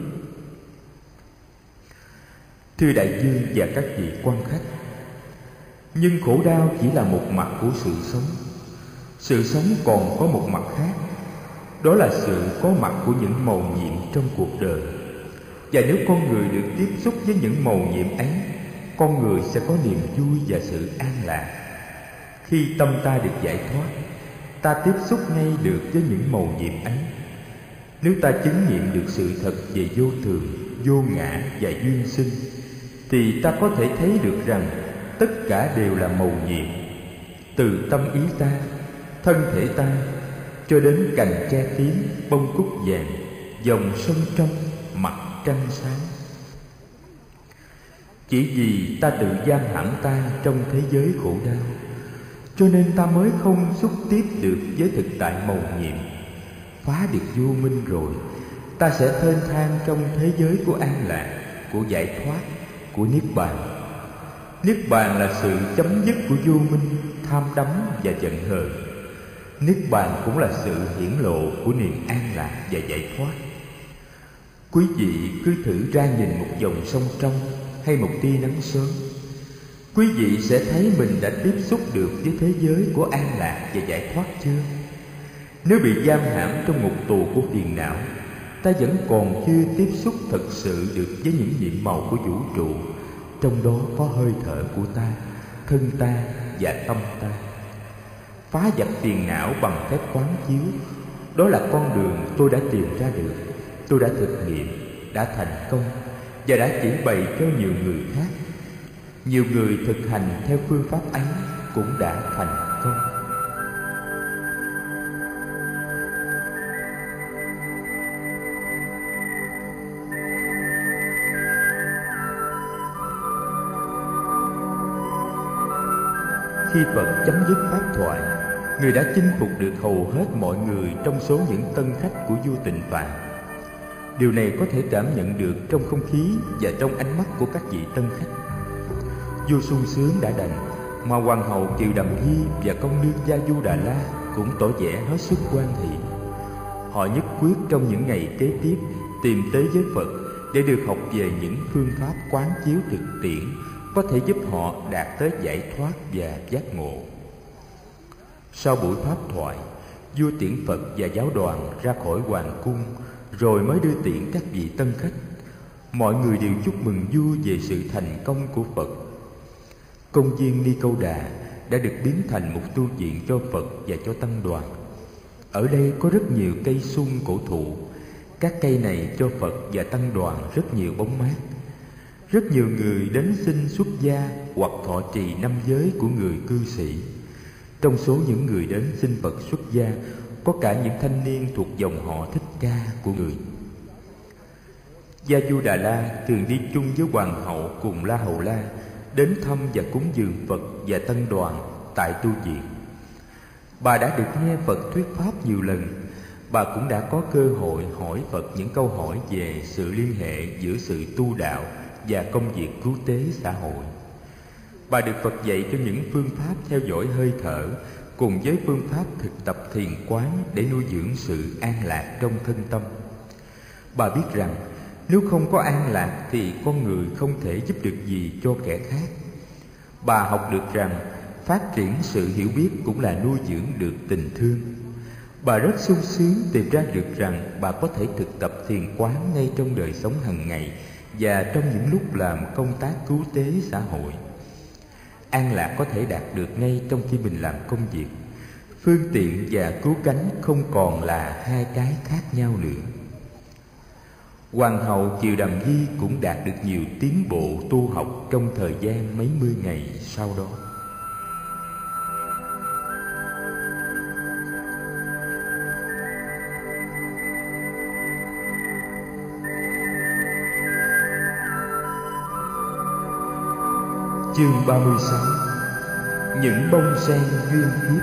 Thưa đại dương và các vị quan khách, nhưng khổ đau chỉ là một mặt của sự sống. Sự sống còn có một mặt khác, đó là sự có mặt của những mầu nhiệm trong cuộc đời. Và nếu con người được tiếp xúc với những mầu nhiệm ấy, con người sẽ có niềm vui và sự an lạc. Khi tâm ta được giải thoát, ta tiếp xúc ngay được với những mầu nhiệm ấy. Nếu ta chứng nghiệm được sự thật về vô thường, vô ngã và duyên sinh, thì ta có thể thấy được rằng tất cả đều là mầu nhiệm. Từ tâm ý ta, thân thể ta, cho đến cành tre tím, bông cúc vàng, dòng sông trong, mặt trăng sáng. Chỉ vì ta tự giam hãm ta trong thế giới khổ đau, cho nên ta mới không xúc tiếp được với thực tại mầu nhiệm. Phá được vô minh rồi, ta sẽ thênh thang trong thế giới của an lạc, của giải thoát, của niết bàn. Niết bàn là sự chấm dứt của vô minh, tham đắm và giận hờn. Niết bàn cũng là sự hiển lộ của niềm an lạc và giải thoát. Quý vị cứ thử ra nhìn một dòng sông trong hay một tia nắng sớm, quý vị sẽ thấy mình đã tiếp xúc được với thế giới của an lạc và giải thoát chưa? Nếu bị giam hãm trong ngục tù của phiền não, ta vẫn còn chưa tiếp xúc thật sự được với những nhiệm màu của vũ trụ, trong đó có hơi thở của ta, thân ta và tâm ta. Phá vạch phiền não bằng phép quán chiếu, đó là con đường tôi đã tìm ra được, tôi đã thực nghiệm, đã thành công và đã chỉ bày cho nhiều người khác. Nhiều người thực hành theo phương pháp ấy cũng đã thành công. Khi Phật chấm dứt pháp thoại, Người đã chinh phục được hầu hết mọi người trong số những tân khách của vua Tịnh Phạn. Điều này có thể cảm nhận được trong không khí và trong ánh mắt của các vị tân khách. Vua sung sướng đã đành, mà hoàng hậu Kiều Đầm Hy và công nương Gia Du Đà La cũng tỏ vẻ hết sức hoan hỷ. Họ nhất quyết trong những ngày kế tiếp tìm tới với Phật để được học về những phương pháp quán chiếu thực tiễn có thể giúp họ đạt tới giải thoát và giác ngộ. Sau buổi pháp thoại, vua tiễn Phật và giáo đoàn ra khỏi hoàng cung, rồi mới đưa tiễn các vị tân khách. Mọi người đều chúc mừng vua về sự thành công của Phật. Công viên Ni Câu Đà đã được biến thành một tu viện cho Phật và cho tăng đoàn. Ở đây có rất nhiều cây sung cổ thụ. Các cây này cho Phật và tăng đoàn rất nhiều bóng mát. Rất nhiều người đến xin xuất gia hoặc thọ trì năm giới của người cư sĩ. Trong số những người đến xin Phật xuất gia có cả những thanh niên thuộc dòng họ Thích Ca của người. Gia Du Đà La thường đi chung với hoàng hậu cùng La Hầu La đến thăm và cúng dường Phật và tăng đoàn tại tu viện. Bà đã được nghe Phật thuyết pháp nhiều lần. Bà cũng đã có cơ hội hỏi Phật những câu hỏi về sự liên hệ giữa sự tu đạo và công việc cứu tế xã hội. Bà được Phật dạy cho những phương pháp theo dõi hơi thở cùng với phương pháp thực tập thiền quán để nuôi dưỡng sự an lạc trong thân tâm. Bà biết rằng nếu không có an lạc thì con người không thể giúp được gì cho kẻ khác. Bà học được rằng phát triển sự hiểu biết cũng là nuôi dưỡng được tình thương. Bà rất sung sướng tìm ra được rằng bà có thể thực tập thiền quán ngay trong đời sống hàng ngày và trong những lúc làm công tác cứu tế xã hội. An lạc có thể đạt được ngay trong khi mình làm công việc. Phương tiện và cứu cánh không còn là hai cái khác nhau nữa. Hoàng hậu Kiều Đầm Hy cũng đạt được nhiều tiến bộ tu học trong thời gian mấy mươi ngày sau đó. Chương 36. Những bông sen duyên kiếp.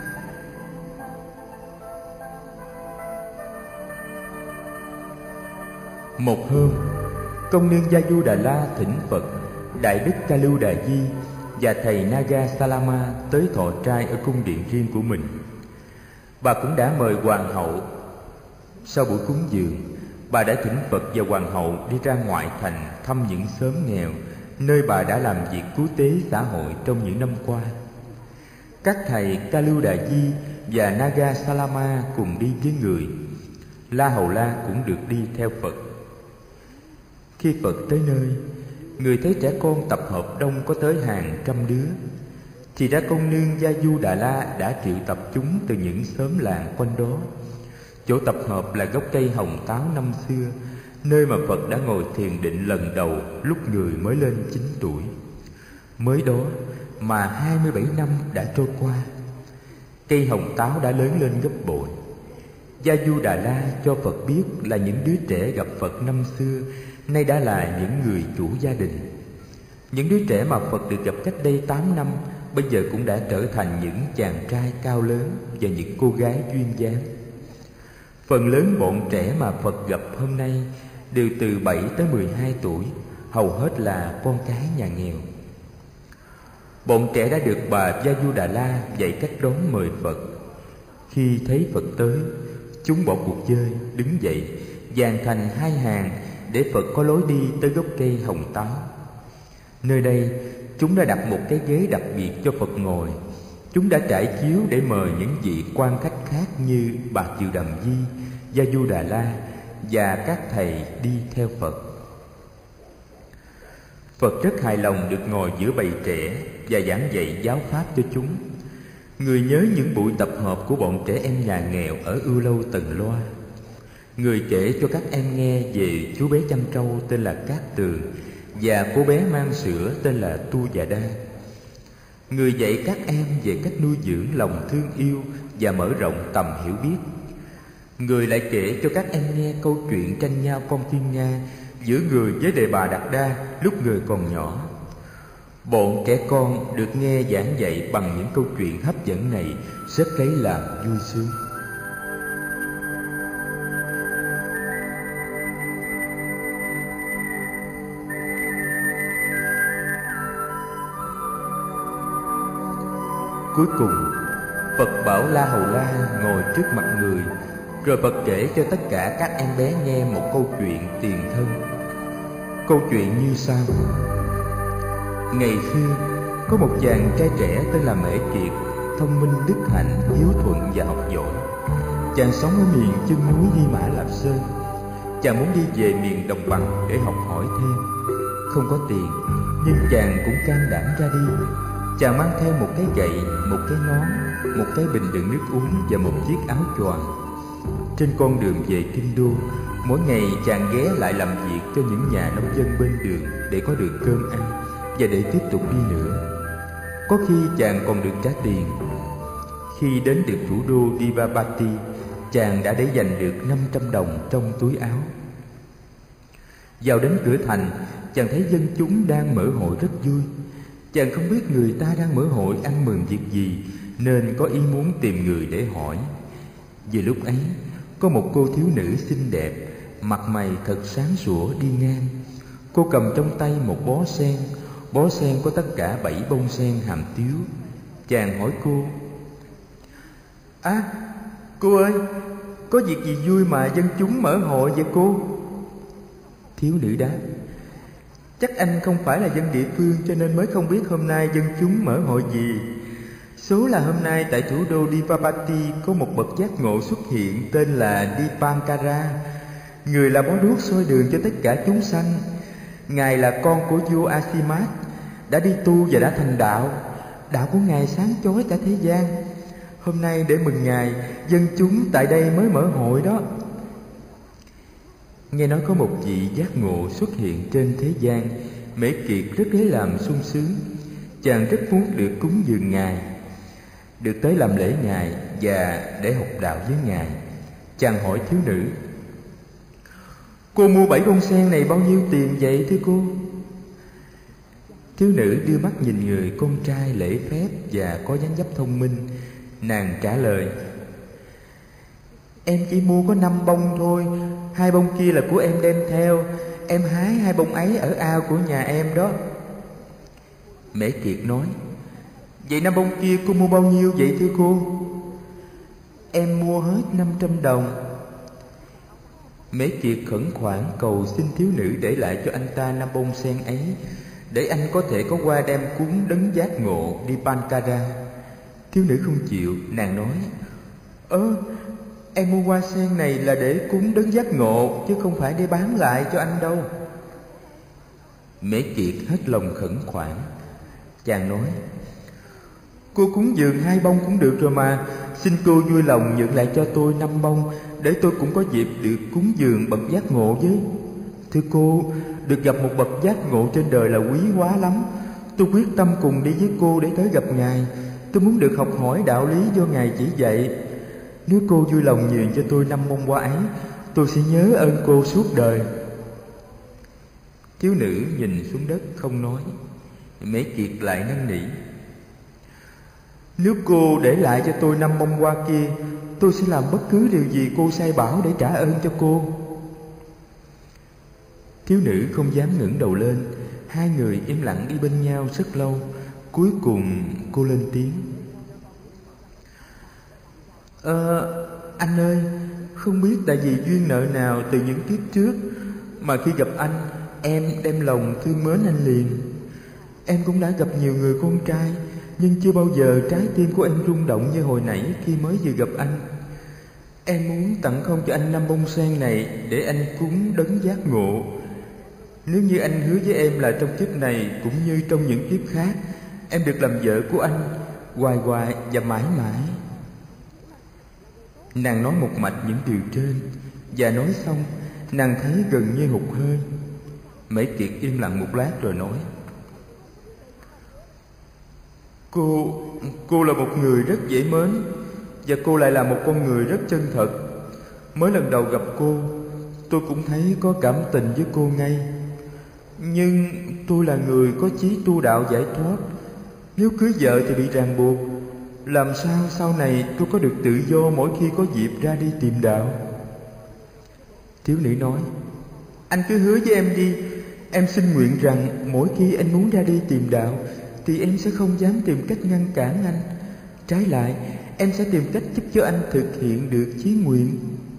Một hôm, công nương Gia Du Đà La thỉnh Phật, Đại Đức Ca Lưu Đà Di và thầy Naga Salama tới thọ trai ở cung điện riêng của mình. Bà cũng đã mời hoàng hậu. Sau buổi cúng dường, bà đã thỉnh Phật và hoàng hậu đi ra ngoại thành thăm những xóm nghèo nơi bà đã làm việc cứu tế xã hội trong những năm qua. Các thầy Ca Lưu Đà Di và Naga Salama cùng đi với người. La Hầu La cũng được đi theo Phật. Khi Phật tới nơi, người thấy trẻ con tập hợp đông có tới hàng trăm đứa. Thì ra công nương Gia Du Đà La đã triệu tập chúng từ những xóm làng quanh đó. Chỗ tập hợp là gốc cây hồng táo năm xưa, nơi mà Phật đã ngồi thiền định lần đầu lúc người mới lên 9 tuổi. Mới đó mà 27 năm đã trôi qua, cây hồng táo đã lớn lên gấp bội. Gia Du Đà La cho Phật biết là những đứa trẻ gặp Phật năm xưa nay đã là những người chủ gia đình. Những đứa trẻ mà Phật được gặp cách đây 8 năm bây giờ cũng đã trở thành những chàng trai cao lớn và những cô gái duyên dáng. Phần lớn bọn trẻ mà Phật gặp hôm nay đều từ 7 tới 12 tuổi, hầu hết là con cái nhà nghèo. Bọn trẻ đã được bà Gia Du Đà La dạy cách đón mời Phật. Khi thấy Phật tới, chúng bỏ cuộc chơi, đứng dậy, dàn thành hai hàng để Phật có lối đi tới gốc cây hồng táo. Nơi đây, chúng đã đặt một cái ghế đặc biệt cho Phật ngồi. Chúng đã trải chiếu để mời những vị quan khách khác như bà Kiều Đầm Di, Gia Du Đà La và các thầy đi theo Phật. Phật rất hài lòng được ngồi giữa bầy trẻ và giảng dạy giáo pháp cho chúng. Người nhớ những buổi tập hợp của bọn trẻ em nhà nghèo ở Ưu Lâu Tần Loa. Người kể cho các em nghe về chú bé chăn trâu tên là Cát Tường và cô bé mang sữa tên là Tu Già Đa. Người dạy các em về cách nuôi dưỡng lòng thương yêu và mở rộng tầm hiểu biết. Người lại kể cho các em nghe câu chuyện tranh nhau con thiên nga giữa người với đề bà Đạt Đa lúc người còn nhỏ. Bọn trẻ con được nghe giảng dạy bằng những câu chuyện hấp dẫn này rất lấy làm vui sướng. Cuối cùng, Phật bảo La Hầu La ngồi trước mặt người, rồi Phật kể cho tất cả các em bé nghe một câu chuyện tiền thân. Câu chuyện như sau. Ngày xưa, có một chàng trai trẻ tên là Mễ Kiệt, thông minh, đức hạnh, hiếu thuận và học giỏi. Chàng sống ở miền chân núi Hy Mã Lạp Sơn. Chàng muốn đi về miền đồng bằng để học hỏi thêm. Không có tiền, nhưng chàng cũng can đảm ra đi. Chàng mang theo một cái gậy, một cái nón, một cái bình đựng nước uống và một chiếc áo choàng. Trên con đường về Kinh Đô, mỗi ngày chàng ghé lại làm việc cho những nhà nông dân bên đường để có được cơm ăn và để tiếp tục đi nữa. Có khi chàng còn được trả tiền. Khi đến được thủ đô Dipapati, chàng đã để dành được 500 đồng trong túi áo. Vào đến cửa thành, chàng thấy dân chúng đang mở hội rất vui. Chàng không biết người ta đang mở hội ăn mừng việc gì, nên có ý muốn tìm người để hỏi. Vừa lúc ấy, có một cô thiếu nữ xinh đẹp, mặt mày thật sáng sủa đi ngang. Cô cầm trong tay một bó sen có tất cả 7 bông sen hàm tiếu. Chàng hỏi cô: cô ơi, có việc gì vui mà dân chúng mở hội vậy cô? Thiếu nữ đáp: Chắc anh không phải là dân địa phương cho nên mới không biết hôm nay dân chúng mở hội gì. Số là hôm nay tại thủ đô Dipapati có một bậc giác ngộ xuất hiện tên là Dipankara. Người là bó đuốc soi đường cho tất cả chúng sanh. Ngài là con của vua Asimat, đã đi tu và đã thành đạo. Đạo của Ngài sáng chói cả thế gian. Hôm nay để mừng Ngài, dân chúng tại đây mới mở hội đó. Nghe nói có một vị giác ngộ xuất hiện trên thế gian, Mễ Kiệt rất lấy làm sung sướng. Chàng rất muốn được cúng dường Ngài, được tới làm lễ Ngài và để học đạo với Ngài. Chàng hỏi thiếu nữ: Cô mua 7 bông sen này bao nhiêu tiền vậy thưa cô? Thiếu nữ đưa mắt nhìn người con trai lễ phép và có dáng dấp thông minh. Nàng trả lời: Em chỉ mua có 5 bông thôi. 2 bông kia là của em đem theo. Em hái 2 bông ấy ở ao của nhà em đó. Mễ Kiệt nói: Vậy 5 bông kia cô mua bao nhiêu vậy thưa cô? Em mua hết 500 đồng. Mễ Kiệt khẩn khoản cầu xin thiếu nữ để lại cho anh ta 5 bông sen ấy, để anh có thể có qua đem cúng đấng giác ngộ Dipankara. Thiếu nữ không chịu. Nàng nói: Em mua hoa sen này là để cúng đấng giác ngộ, chứ không phải để bán lại cho anh đâu. Mễ Kiệt hết lòng khẩn khoản. Chàng nói: Cô cúng dường 2 bông cũng được rồi mà. Xin cô vui lòng nhượng lại cho tôi 5 bông, để tôi cũng có dịp được cúng dường bậc giác ngộ với. Thưa cô, được gặp một bậc giác ngộ trên đời là quý hóa lắm. Tôi quyết tâm cùng đi với cô để tới gặp Ngài. Tôi muốn được học hỏi đạo lý do Ngài chỉ dạy. Nếu cô vui lòng nhường cho tôi 5 bông hoa ấy, tôi sẽ nhớ ơn cô suốt đời. Thiếu nữ nhìn xuống đất không nói. Mễ Kiệt lại năn nỉ: Nếu cô để lại cho tôi 5 bông hoa kia, tôi sẽ làm bất cứ điều gì cô sai bảo để trả ơn cho cô. Thiếu nữ không dám ngẩng đầu lên. Hai người im lặng đi bên nhau rất lâu. Cuối cùng cô lên tiếng: Anh ơi, không biết tại vì duyên nợ nào từ những kiếp trước mà khi gặp anh, em đem lòng thương mến anh liền. Em cũng đã gặp nhiều người con trai, nhưng chưa bao giờ trái tim của em rung động như hồi nãy khi mới vừa gặp anh. Em muốn tặng không cho anh 5 bông sen này để anh cúng đấng giác ngộ. Nếu như anh hứa với em là trong kiếp này cũng như trong những kiếp khác, em được làm vợ của anh hoài hoài và mãi mãi. Nàng nói một mạch những điều trên, và nói xong nàng thấy gần như hụt hơi. Mễ Kiệt im lặng một lát rồi nói: Cô là một người rất dễ mến, và cô lại là một con người rất chân thật. Mới lần đầu gặp cô, tôi cũng thấy có cảm tình với cô ngay. Nhưng tôi là người có chí tu đạo giải thoát. Nếu cưới vợ thì bị ràng buộc. Làm sao sau này tôi có được tự do mỗi khi có dịp ra đi tìm đạo? Thiếu nữ nói: Anh cứ hứa với em đi. Em xin nguyện rằng mỗi khi anh muốn ra đi tìm đạo thì em sẽ không dám tìm cách ngăn cản anh. Trái lại, em sẽ tìm cách giúp cho anh thực hiện được chí nguyện.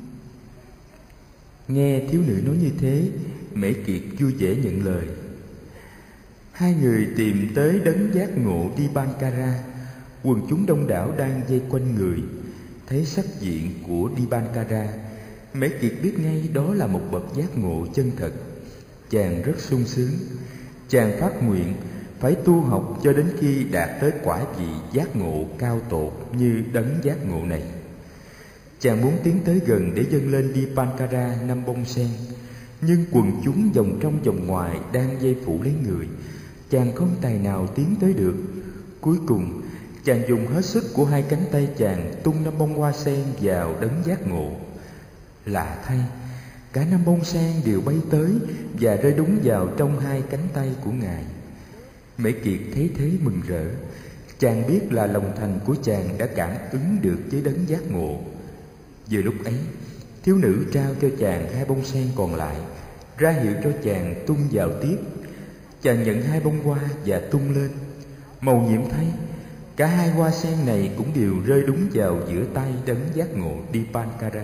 Nghe thiếu nữ nói như thế, Mễ Kiệt vui vẻ nhận lời. Hai người tìm tới đấng giác ngộ Dipankara. Quần chúng đông đảo đang vây quanh người. Thấy sắc diện của Dipankara, Mễ Kiệt biết ngay đó là một bậc giác ngộ chân thật. Chàng rất sung sướng. Chàng phát nguyện phải tu học cho đến khi đạt tới quả vị giác ngộ cao tột như đấng giác ngộ này. Chàng muốn tiến tới gần để dâng lên Dipankara 5 bông sen, nhưng quần chúng vòng trong vòng ngoài đang vây phủ lấy người. Chàng không tài nào tiến tới được. Cuối cùng, chàng dùng hết sức của hai cánh tay chàng tung 5 bông hoa sen vào đấng giác ngộ. Lạ thay, cả 5 bông sen đều bay tới và rơi đúng vào trong hai cánh tay của ngài. Mễ Kiệt thấy thế mừng rỡ. Chàng biết là lòng thành của chàng đã cảm ứng được với đấng giác ngộ. Vừa lúc ấy, thiếu nữ trao cho chàng 2 bông sen còn lại, ra hiệu cho chàng tung vào tiếp. Chàng nhận 2 bông hoa và tung lên. Mầu nhiệm thay, cả 2 hoa sen này cũng đều rơi đúng vào giữa tay đấng giác ngộ Dipankara.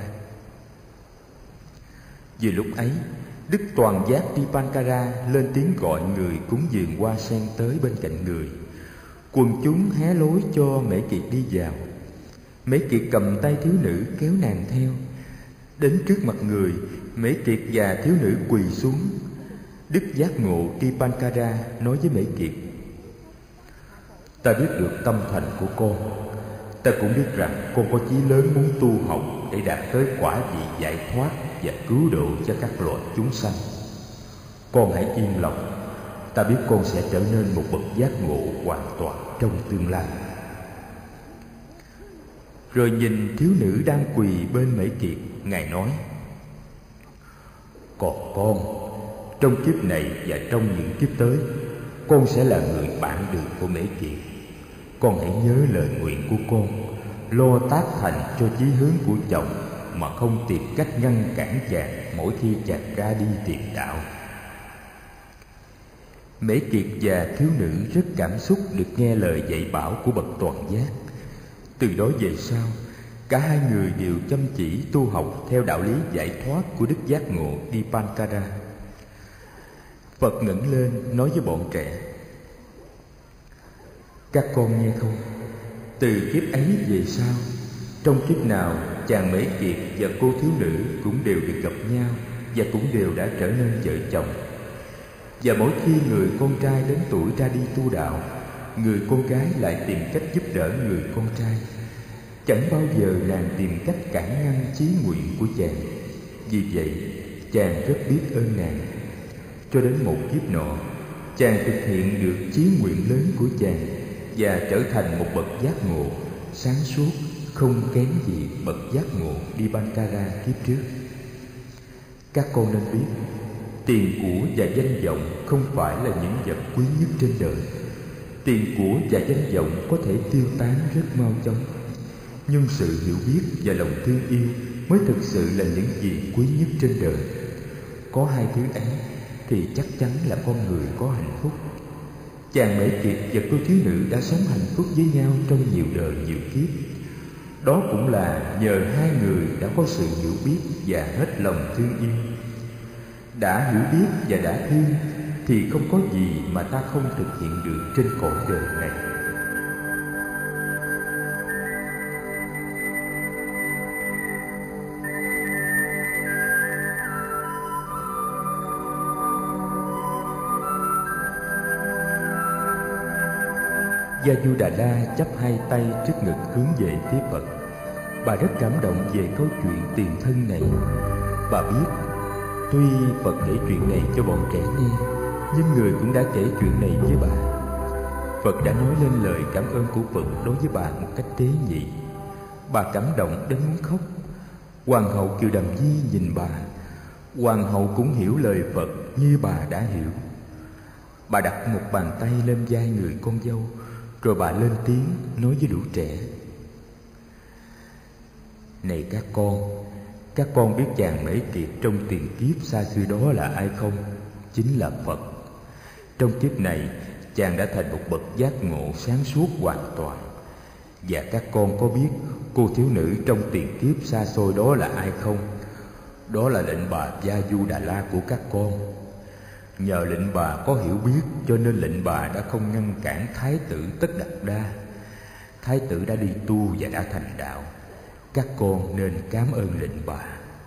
Vừa lúc ấy, Đức Toàn Giác Dipankara lên tiếng gọi người cúng dường hoa sen tới bên cạnh người. Quần chúng hé lối cho Mễ Kiệt đi vào. Mễ Kiệt cầm tay thiếu nữ kéo nàng theo. Đến trước mặt người, Mễ Kiệt và thiếu nữ quỳ xuống. Đức giác ngộ Dipankara nói với Mễ Kiệt: Ta biết được tâm thành của con. Ta cũng biết rằng con có chí lớn muốn tu học để đạt tới quả vị giải thoát và cứu độ cho các loài chúng sanh. Con hãy yên lòng. Ta biết con sẽ trở nên một bậc giác ngộ hoàn toàn trong tương lai. Rồi nhìn thiếu nữ đang quỳ bên Mễ Kiệt, ngài nói: Còn con, trong kiếp này và trong những kiếp tới, con sẽ là người bạn đường của Mễ Kiệt. Con hãy nhớ lời nguyện của con, lo tác thành cho chí hướng của chồng mà không tìm cách ngăn cản chàng mỗi khi chàng ra đi tìm đạo. Mễ Kiệt và thiếu nữ rất cảm xúc được nghe lời dạy bảo của bậc toàn giác. Từ đó về sau, cả hai người đều chăm chỉ tu học theo đạo lý giải thoát của Đức Giác Ngộ Dipankara. Phật ngẩng lên nói với bọn trẻ: Các con nghe không? Từ kiếp ấy về sau, trong kiếp nào chàng Mễ Kiệt và cô thiếu nữ cũng đều được gặp nhau và cũng đều đã trở nên vợ chồng. Và mỗi khi người con trai đến tuổi ra đi tu đạo, người con gái lại tìm cách giúp đỡ người con trai. Chẳng bao giờ nàng tìm cách cản ngăn chí nguyện của chàng. Vì vậy, chàng rất biết ơn nàng. Cho đến một kiếp nọ, chàng thực hiện được chí nguyện lớn của chàng và trở thành một bậc giác ngộ sáng suốt, không kém gì bậc giác ngộ Dipankara kiếp trước. Các con nên biết, tiền của và danh vọng không phải là những vật quý nhất trên đời. Tiền của và danh vọng có thể tiêu tán rất mau chóng, nhưng sự hiểu biết và lòng thương yêu mới thực sự là những gì quý nhất trên đời. Có hai thứ ấy thì chắc chắn là con người có hạnh phúc. Chàng Mễ Kiệt và cô thiếu nữ đã sống hạnh phúc với nhau trong nhiều đời nhiều kiếp. Đó cũng là nhờ hai người đã có sự hiểu biết và hết lòng thương yêu. Đã hiểu biết và đã thương thì không có gì mà ta không thực hiện được trên cõi đời này. Yajudada chắp hai tay trước ngực hướng về phía Phật. Bà rất cảm động về câu chuyện tiền thân này. Bà biết, tuy Phật kể chuyện này cho bọn trẻ nghe, nhưng người cũng đã kể chuyện này với bà. Phật đã nói lên lời cảm ơn của Phật đối với bà một cách tế nhị. Bà cảm động đến muốn khóc. Hoàng hậu Kiều Đàm Di nhìn bà. Hoàng hậu cũng hiểu lời Phật như bà đã hiểu. Bà đặt một bàn tay lên vai người con dâu, rồi bà lên tiếng nói với lũ trẻ: "Này các con biết chàng Mễ Kiệt trong tiền kiếp xa xưa đó là ai không? Chính là Phật. Trong kiếp này, chàng đã thành một bậc giác ngộ sáng suốt hoàn toàn. Và các con có biết cô thiếu nữ trong tiền kiếp xa xôi đó là ai không? Đó là lệnh bà Gia Du Đà La của các con. Nhờ lệnh bà có hiểu biết cho nên lệnh bà đã không ngăn cản Thái tử Tất Đạt Đa. Thái tử đã đi tu và đã thành đạo. Các con nên cảm ơn lệnh bà."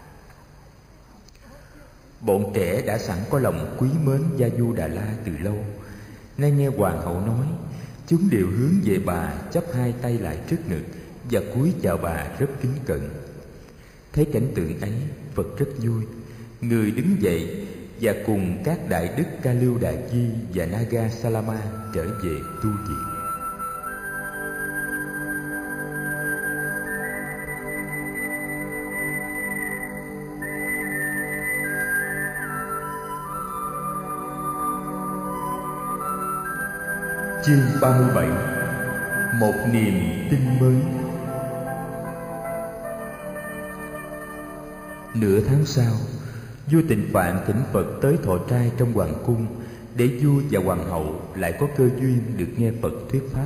Bọn trẻ đã sẵn có lòng quý mến Gia Du Đà La từ lâu. Nay nghe hoàng hậu nói, chúng đều hướng về bà, chắp hai tay lại trước ngực và cúi chào bà rất kính cẩn. Thấy cảnh tượng ấy, Phật rất vui. Người đứng dậy và cùng các đại đức Ca Lưu Đà Di và Naga Salama trở về tu viện. Chương 37. Một niềm tin mới. Nửa tháng sau, vua Tịnh Phạn thỉnh Phật tới thọ trai trong hoàng cung, để vua và hoàng hậu lại có cơ duyên được nghe Phật thuyết pháp.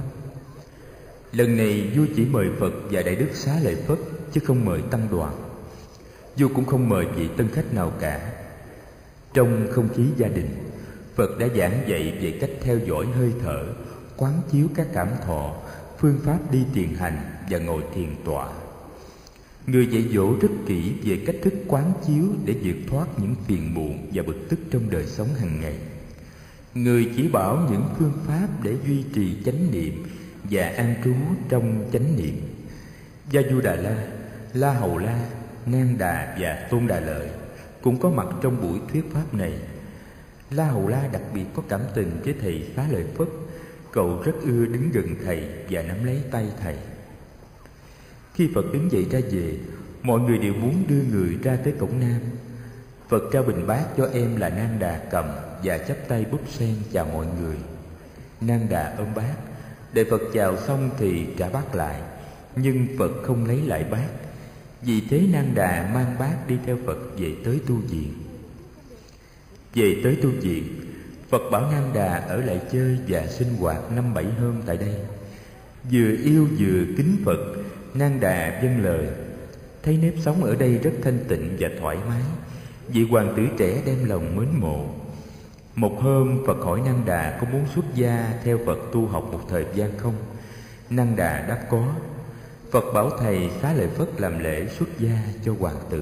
Lần này vua chỉ mời Phật và đại đức Xá Lợi Phất, chứ không mời tăng đoàn. Vua cũng không mời vị tân khách nào cả. Trong không khí gia đình, Phật đã giảng dạy về cách theo dõi hơi thở, quán chiếu các cảm thọ, phương pháp đi thiền hành và ngồi thiền tọa. Người dạy dỗ rất kỹ về cách thức quán chiếu để vượt thoát những phiền muộn và bực tức trong đời sống hàng ngày. Người chỉ bảo những phương pháp để duy trì chánh niệm và an trú trong chánh niệm. Gia Du Đà La, La Hầu La, Nang Đà và Tôn Đà Lợi cũng có mặt trong buổi thuyết pháp này. La Hầu La đặc biệt có cảm tình với thầy Xá Lợi Phất. Cậu rất ưa đứng gần thầy và nắm lấy tay thầy. Khi Phật đứng dậy ra về, mọi người đều muốn đưa người ra tới cổng Nam. Phật trao bình bát cho em là Nang Đà cầm và chắp tay búp sen chào mọi người. Nang Đà ôm bát, để Phật chào xong thì trả bát lại, nhưng Phật không lấy lại bát. Vì thế Nang Đà mang bát đi theo Phật về tới tu viện. Về tới tu viện, Phật bảo Nang Đà ở lại chơi và sinh hoạt 5-7 hôm tại đây. Vừa yêu vừa kính Phật, Nang Đà vâng lời. Thấy nếp sống ở đây rất thanh tịnh và thoải mái, vị hoàng tử trẻ đem lòng mến mộ. Một hôm Phật hỏi Nang Đà có muốn xuất gia theo Phật tu học một thời gian không? Nang Đà đáp có. Phật bảo thầy Xá Lợi Phất làm lễ xuất gia cho hoàng tử.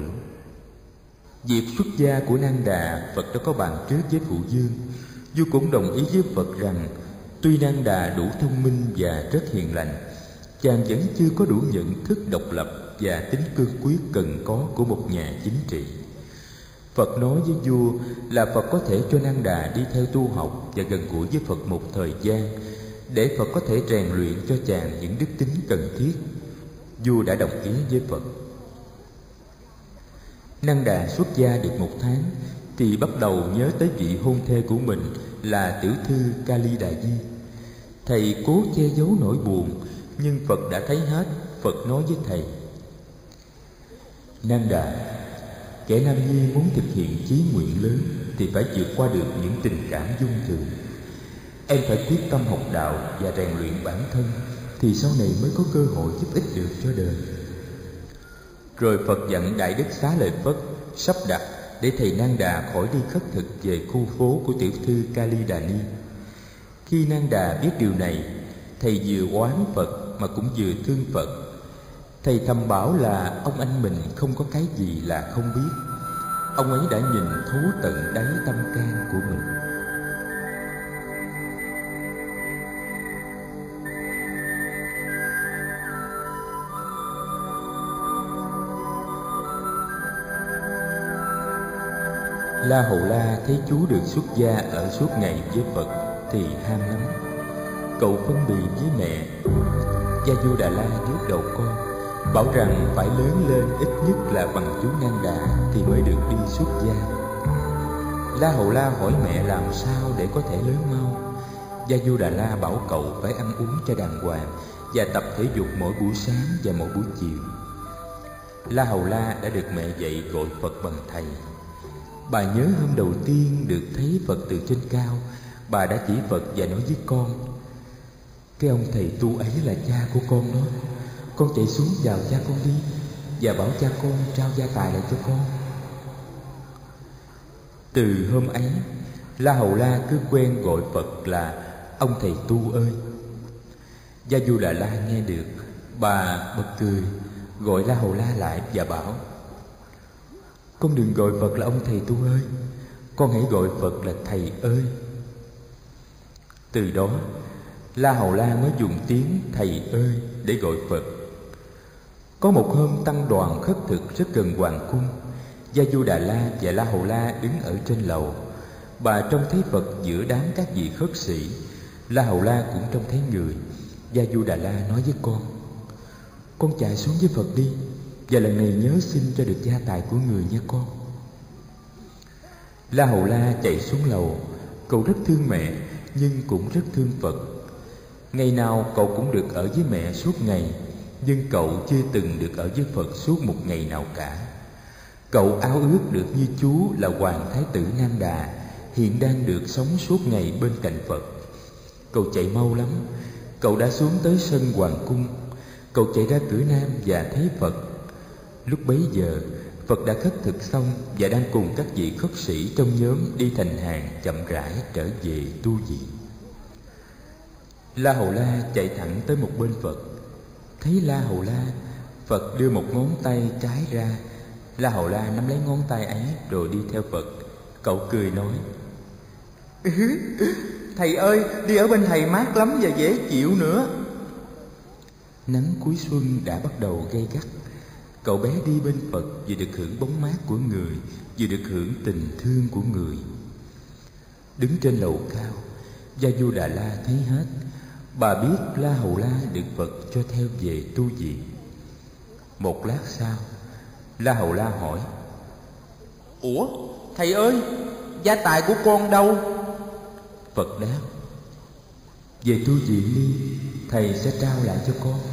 Việc xuất gia của Nang Đà, Phật đã có bàn trước với Phụ Dương. Vua cũng đồng ý với Phật rằng tuy Nang Đà đủ thông minh và rất hiền lành, chàng vẫn chưa có đủ nhận thức độc lập và tính cương quyết cần có của một nhà chính trị. Phật nói với vua là Phật có thể cho Nang Đà đi theo tu học và gần gũi với Phật một thời gian, để Phật có thể rèn luyện cho chàng những đức tính cần thiết. Vua đã đồng ý với Phật. Nang Đà xuất gia được 1 tháng thì bắt đầu nhớ tới vị hôn thê của mình là tiểu thư Kali Đà Di. Thầy cố che giấu nỗi buồn, nhưng Phật đã thấy hết. Phật nói với thầy: Nang Đà, kẻ nam nhi muốn thực hiện chí nguyện lớn thì phải vượt qua được những tình cảm dung thường. Em phải quyết tâm học đạo và rèn luyện bản thân, thì sau này mới có cơ hội giúp ích được cho đời. Rồi Phật dặn đại đức Xá Lợi Phất sắp đặt để thầy Nang Đà khỏi đi khất thực về khu phố của tiểu thư Kali Đà Ni. Khi Nang Đà biết điều này, thầy vừa oán Phật mà cũng vừa thương Phật. Thầy thầm bảo là ông anh mình không có cái gì là không biết. Ông ấy đã nhìn thấu tận đáy tâm can của mình. La Hầu La thấy chú được xuất gia ở suốt ngày với Phật thì ham lắm. Cậu phân bì với mẹ Gia Du Đà La trước đầu con, bảo rằng phải lớn lên ít nhất là bằng chú Nang Đà thì mới được đi xuất gia. La Hầu La hỏi mẹ làm sao để có thể lớn mau. Gia Du Đà La bảo cậu phải ăn uống cho đàng hoàng và tập thể dục mỗi buổi sáng và mỗi buổi chiều. La Hầu La đã được mẹ dạy gọi Phật bằng thầy. Bà nhớ hôm đầu tiên được thấy Phật từ trên cao, bà đã chỉ Phật và nói với con: cái ông thầy tu ấy là cha của con đó. Con chạy xuống chào cha con đi và bảo cha con trao gia tài lại cho con. Từ hôm ấy, La Hầu La cứ quen gọi Phật là ông thầy tu ơi. Gia Du Đà La nghe được, bà bật cười, gọi La Hầu La lại và bảo: con đừng gọi Phật là ông thầy tu ơi, con hãy gọi Phật là thầy ơi. Từ đó, La Hầu La mới dùng tiếng thầy ơi để gọi Phật. Có một hôm tăng đoàn khất thực rất gần hoàng cung. Gia Du Đà La và La Hầu La đứng ở trên lầu. Bà trông thấy Phật giữa đám các vị khất sĩ. La Hầu La cũng trông thấy người. Gia Du Đà La nói với con chạy xuống với Phật đi, và lần này nhớ xin cho được gia tài của người nha con. La Hầu La chạy xuống lầu. Cậu rất thương mẹ, nhưng cũng rất thương Phật. Ngày nào cậu cũng được ở với mẹ suốt ngày, nhưng cậu chưa từng được ở với Phật suốt một ngày nào cả. Cậu ao ước được như chú là Hoàng Thái tử Nam Đà, hiện đang được sống suốt ngày bên cạnh Phật. Cậu chạy mau lắm. Cậu đã xuống tới sân hoàng cung. Cậu chạy ra cửa Nam và thấy Phật. Lúc bấy giờ, Phật đã khất thực xong và đang cùng các vị khất sĩ trong nhóm đi thành hàng chậm rãi trở về tu viện. La Hầu La chạy thẳng tới một bên Phật. Thấy La Hầu La, Phật đưa một ngón tay trái ra. La Hầu La nắm lấy ngón tay ấy rồi đi theo Phật. Cậu cười nói: thầy ơi, đi ở bên thầy mát lắm và dễ chịu nữa. Nắng cuối xuân đã bắt đầu gay gắt. Cậu bé đi bên Phật vừa được hưởng bóng mát của người, vừa được hưởng tình thương của người. Đứng trên lầu cao, Gia Du Đà La thấy hết. Bà biết La Hầu La được Phật cho theo về tu viện. Một lát sau, La Hầu La hỏi: ủa, thầy ơi, gia tài của con đâu? Phật đáp: về tu viện đi, thầy sẽ trao lại cho con.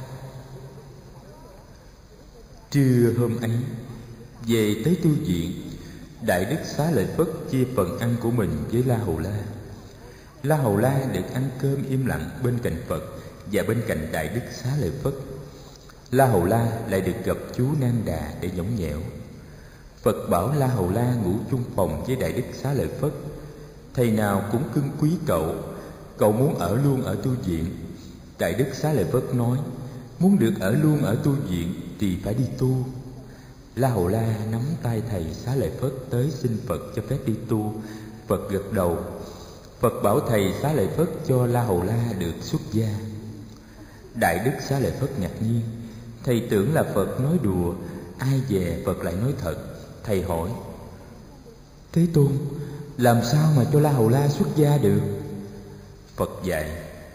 Trưa hôm ấy, về tới tu viện, Đại Đức Xá Lợi Phất chia phần ăn của mình với La Hầu La. La Hầu La được ăn cơm im lặng bên cạnh Phật và bên cạnh Đại Đức Xá Lợi Phất. La Hầu La lại được gặp chú Nam Đà để nhõng nhẽo. Phật bảo La Hầu La ngủ chung phòng với Đại Đức Xá Lợi Phất. Thầy nào cũng cưng quý cậu. Cậu muốn ở luôn ở tu viện. Đại Đức Xá Lợi Phất nói: muốn được ở luôn ở tu viện thì phải đi tu. La Hầu La nắm tay thầy Xá Lợi Phất tới xin Phật cho phép đi tu. Phật gật đầu. Phật bảo thầy Xá Lợi Phất cho La Hầu La được xuất gia. Đại Đức Xá Lợi Phất ngạc nhiên. Thầy tưởng là Phật nói đùa, ai dè Phật lại nói thật. Thầy hỏi: Thế Tôn, làm sao mà cho La Hầu La xuất gia được? Phật dạy: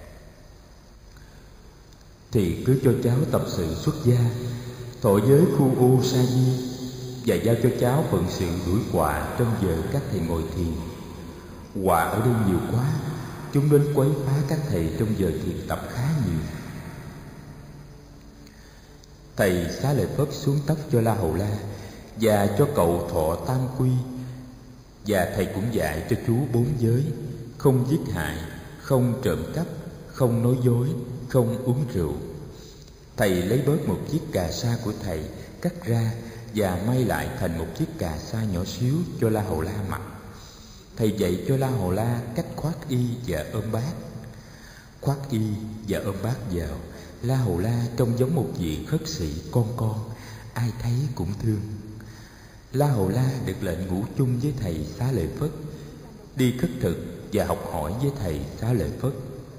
thì cứ cho cháu tập sự xuất gia, thọ giới khu u sa di, và giao cho cháu phận sự đuổi quạ trong giờ các thầy ngồi thiền. Quạ ở đây nhiều quá, chúng đến quấy phá các thầy trong giờ thiền tập khá nhiều. Thầy Xá Lợi Phất xuống tóc cho La Hầu La và cho cậu thọ tam quy. Và thầy cũng dạy cho chú 4 giới: không giết hại, không trộm cắp, không nói dối, không uống rượu. Thầy lấy bớt một chiếc cà sa của thầy, cắt ra và may lại thành một chiếc cà sa nhỏ xíu cho La Hầu La mặc. Thầy dạy cho La Hầu La cách khoác y và ôm bát. Khoác y và ôm bát vào, La Hầu La trông giống một vị khất sĩ con, ai thấy cũng thương. La Hầu La được lệnh ngủ chung với thầy Xá Lợi Phất, đi khất thực và học hỏi với thầy Xá Lợi Phất.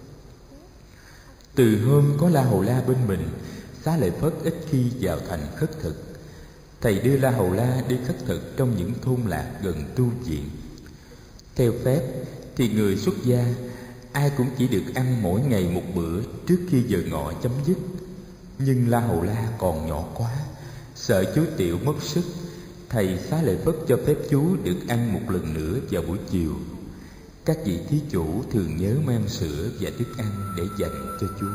Từ hôm có La Hầu La bên mình, Xá Lợi Phất ít khi vào thành khất thực. Thầy đưa La Hầu La đi khất thực trong những thôn lạc gần tu viện. Theo phép thì người xuất gia ai cũng chỉ được ăn mỗi ngày một bữa trước khi giờ ngọ chấm dứt. Nhưng La Hầu La còn nhỏ quá, sợ chú Tiểu mất sức, Thầy Xá Lợi Phất cho phép chú được ăn một lần nữa vào buổi chiều. Các vị thí chủ thường nhớ mang sữa và thức ăn để dành cho chú.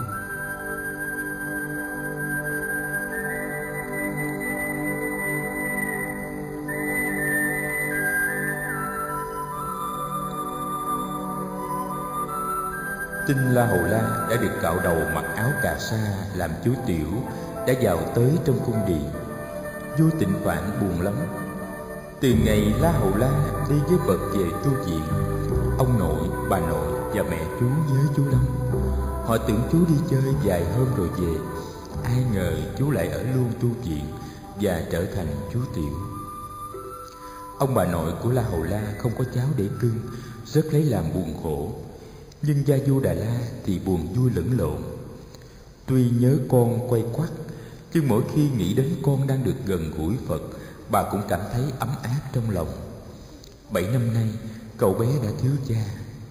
Tinh La Hầu La đã được cạo đầu mặc áo cà sa làm chú tiểu đã vào tới trong cung điện. Vua Tịnh Phạn buồn lắm. Từ ngày La Hầu La đi với Phật về tu viện, ông nội, bà nội và mẹ chú nhớ chú lắm. Họ tưởng chú đi chơi vài hôm rồi về. Ai ngờ chú lại ở luôn tu viện và trở thành chú tiểu. Ông bà nội của La Hầu La không có cháu để cưng, rất lấy làm buồn khổ. Nhưng Gia Du Đà La thì buồn vui lẫn lộn. Tuy nhớ con quay quắt, nhưng mỗi khi nghĩ đến con đang được gần gũi Phật, bà cũng cảm thấy ấm áp trong lòng. 7 năm nay, cậu bé đã thiếu cha.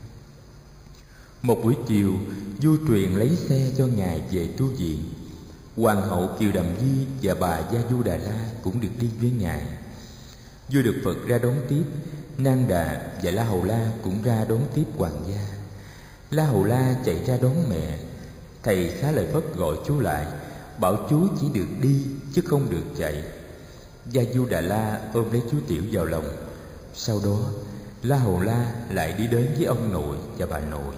Một buổi chiều, vua truyền lấy xe cho ngài về tu viện. Hoàng hậu Kiều Đàm Di và bà Gia Du Đà La cũng được đi với ngài. Vua được Phật ra đón tiếp. Nang Đà và La Hầu La cũng ra đón tiếp hoàng gia. La Hầu La chạy ra đón mẹ. Thầy Xá Lợi Phất gọi chú lại, bảo chú chỉ được đi chứ không được chạy. Gia Du Đà La ôm lấy chú tiểu vào lòng. Sau đó, La Hầu La lại đi đến với ông nội và bà nội.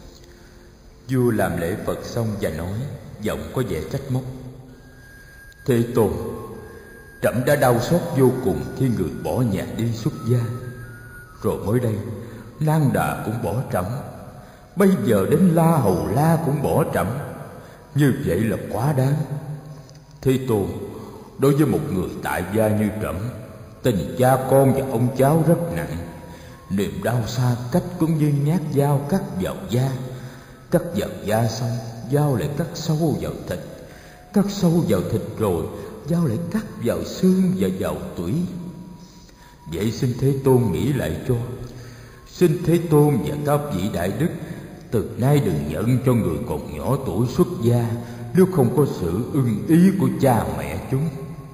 Vua làm lễ Phật xong và nói, giọng có vẻ trách móc: Thế Tôn, trẫm đã đau xót vô cùng khi người bỏ nhà đi xuất gia. Rồi mới đây, Nang Đà cũng bỏ trẫm. Bây giờ đến La Hầu La cũng bỏ trẫm. Như vậy là quá đáng. Thế Tôn, đối với một người tại gia như trẫm, tình cha con và ông cháu rất nặng. Niềm đau xa cách cũng như nhát dao cắt vào da. Cắt vào da xong, dao lại cắt sâu vào thịt. Cắt sâu vào thịt rồi, dao lại cắt vào xương và vào tủy. Vậy xin Thế Tôn nghĩ lại cho. Xin Thế Tôn và các vị đại đức từ nay đừng nhận cho người còn nhỏ tuổi xuất gia nếu không có sự ưng ý của cha mẹ chúng.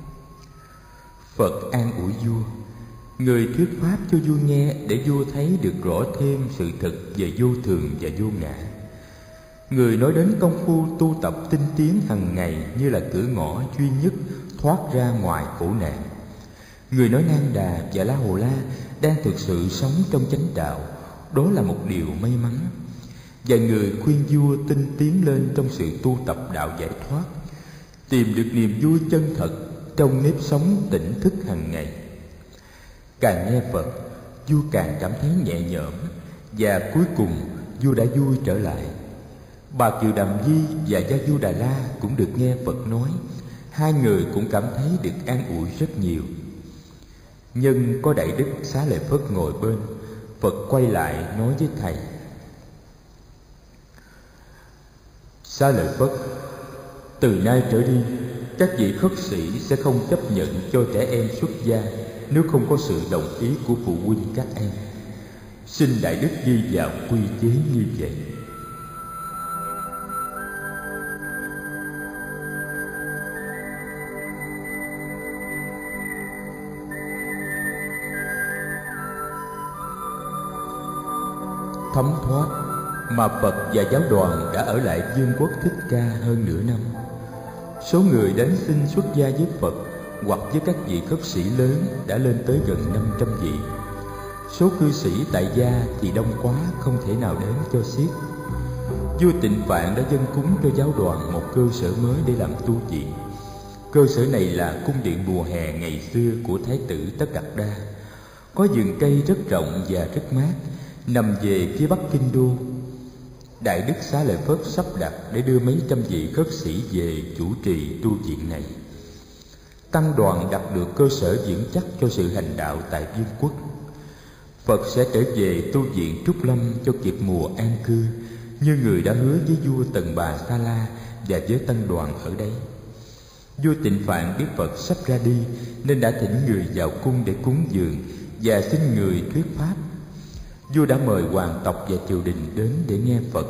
Phật an ủi vua. Người thuyết pháp cho vua nghe để vua thấy được rõ thêm sự thật về vô thường và vô ngã. Người nói đến công phu tu tập tinh tiến hàng ngày như là cửa ngõ duy nhất thoát ra ngoài khổ nạn. Người nói Nang Đà và La Hầu La đang thực sự sống trong chánh đạo, đó là một điều may mắn. Và người khuyên vua tinh tiến lên trong sự tu tập đạo giải thoát, tìm được niềm vui chân thật trong nếp sống tỉnh thức hàng ngày. Càng nghe Phật, vua càng cảm thấy nhẹ nhõm, và cuối cùng vua đã vui trở lại. Bà Kiều Đàm Di và Gia Du Đà La cũng được nghe Phật nói. Hai người cũng cảm thấy được an ủi rất nhiều. Nhưng có Đại Đức Xá Lợi Phất ngồi bên, Phật quay lại nói với thầy: Xá Lợi Phất, từ nay trở đi, các vị khất sĩ sẽ không chấp nhận cho trẻ em xuất gia nếu không có sự đồng ý của phụ huynh các em. Xin Đại Đức ghi vào quy chế như vậy. Thấm thoát mà Phật và giáo đoàn đã ở lại Vương quốc Thích Ca hơn nửa năm. Số người đến xin xuất gia với Phật hoặc với các vị khất sĩ lớn đã lên tới gần 500 vị. Số cư sĩ tại gia thì đông quá không thể nào đếm cho xiết. Vua Tịnh Phạn đã dâng cúng cho giáo đoàn một cơ sở mới để làm tu viện. Cơ sở này là cung điện mùa hè ngày xưa của Thái tử Tất Đạt Đa, có vườn cây rất rộng và rất mát, nằm về phía bắc kinh đô. Đại Đức Xá Lợi Phất sắp đặt để đưa mấy trăm vị khất sĩ về chủ trì tu viện này. Tăng đoàn đặt được cơ sở vững chắc cho sự hành đạo tại Vương quốc. Phật sẽ trở về tu viện Trúc Lâm cho kịp mùa an cư, như người đã hứa với vua Tần Bà Sa La và với tăng đoàn ở đây. Vua Tịnh Phạn biết Phật sắp ra đi nên đã thỉnh người vào cung để cúng dường và xin người thuyết pháp. Vua đã mời hoàng tộc và triều đình đến để nghe Phật.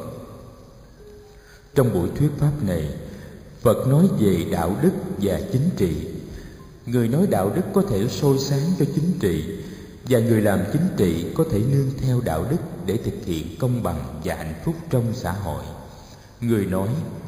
Trong buổi thuyết pháp này, Phật nói về đạo đức và chính trị. Người nói đạo đức có thể soi sáng cho chính trị, và người làm chính trị có thể nương theo đạo đức để thực hiện công bằng và hạnh phúc trong xã hội. Người nói: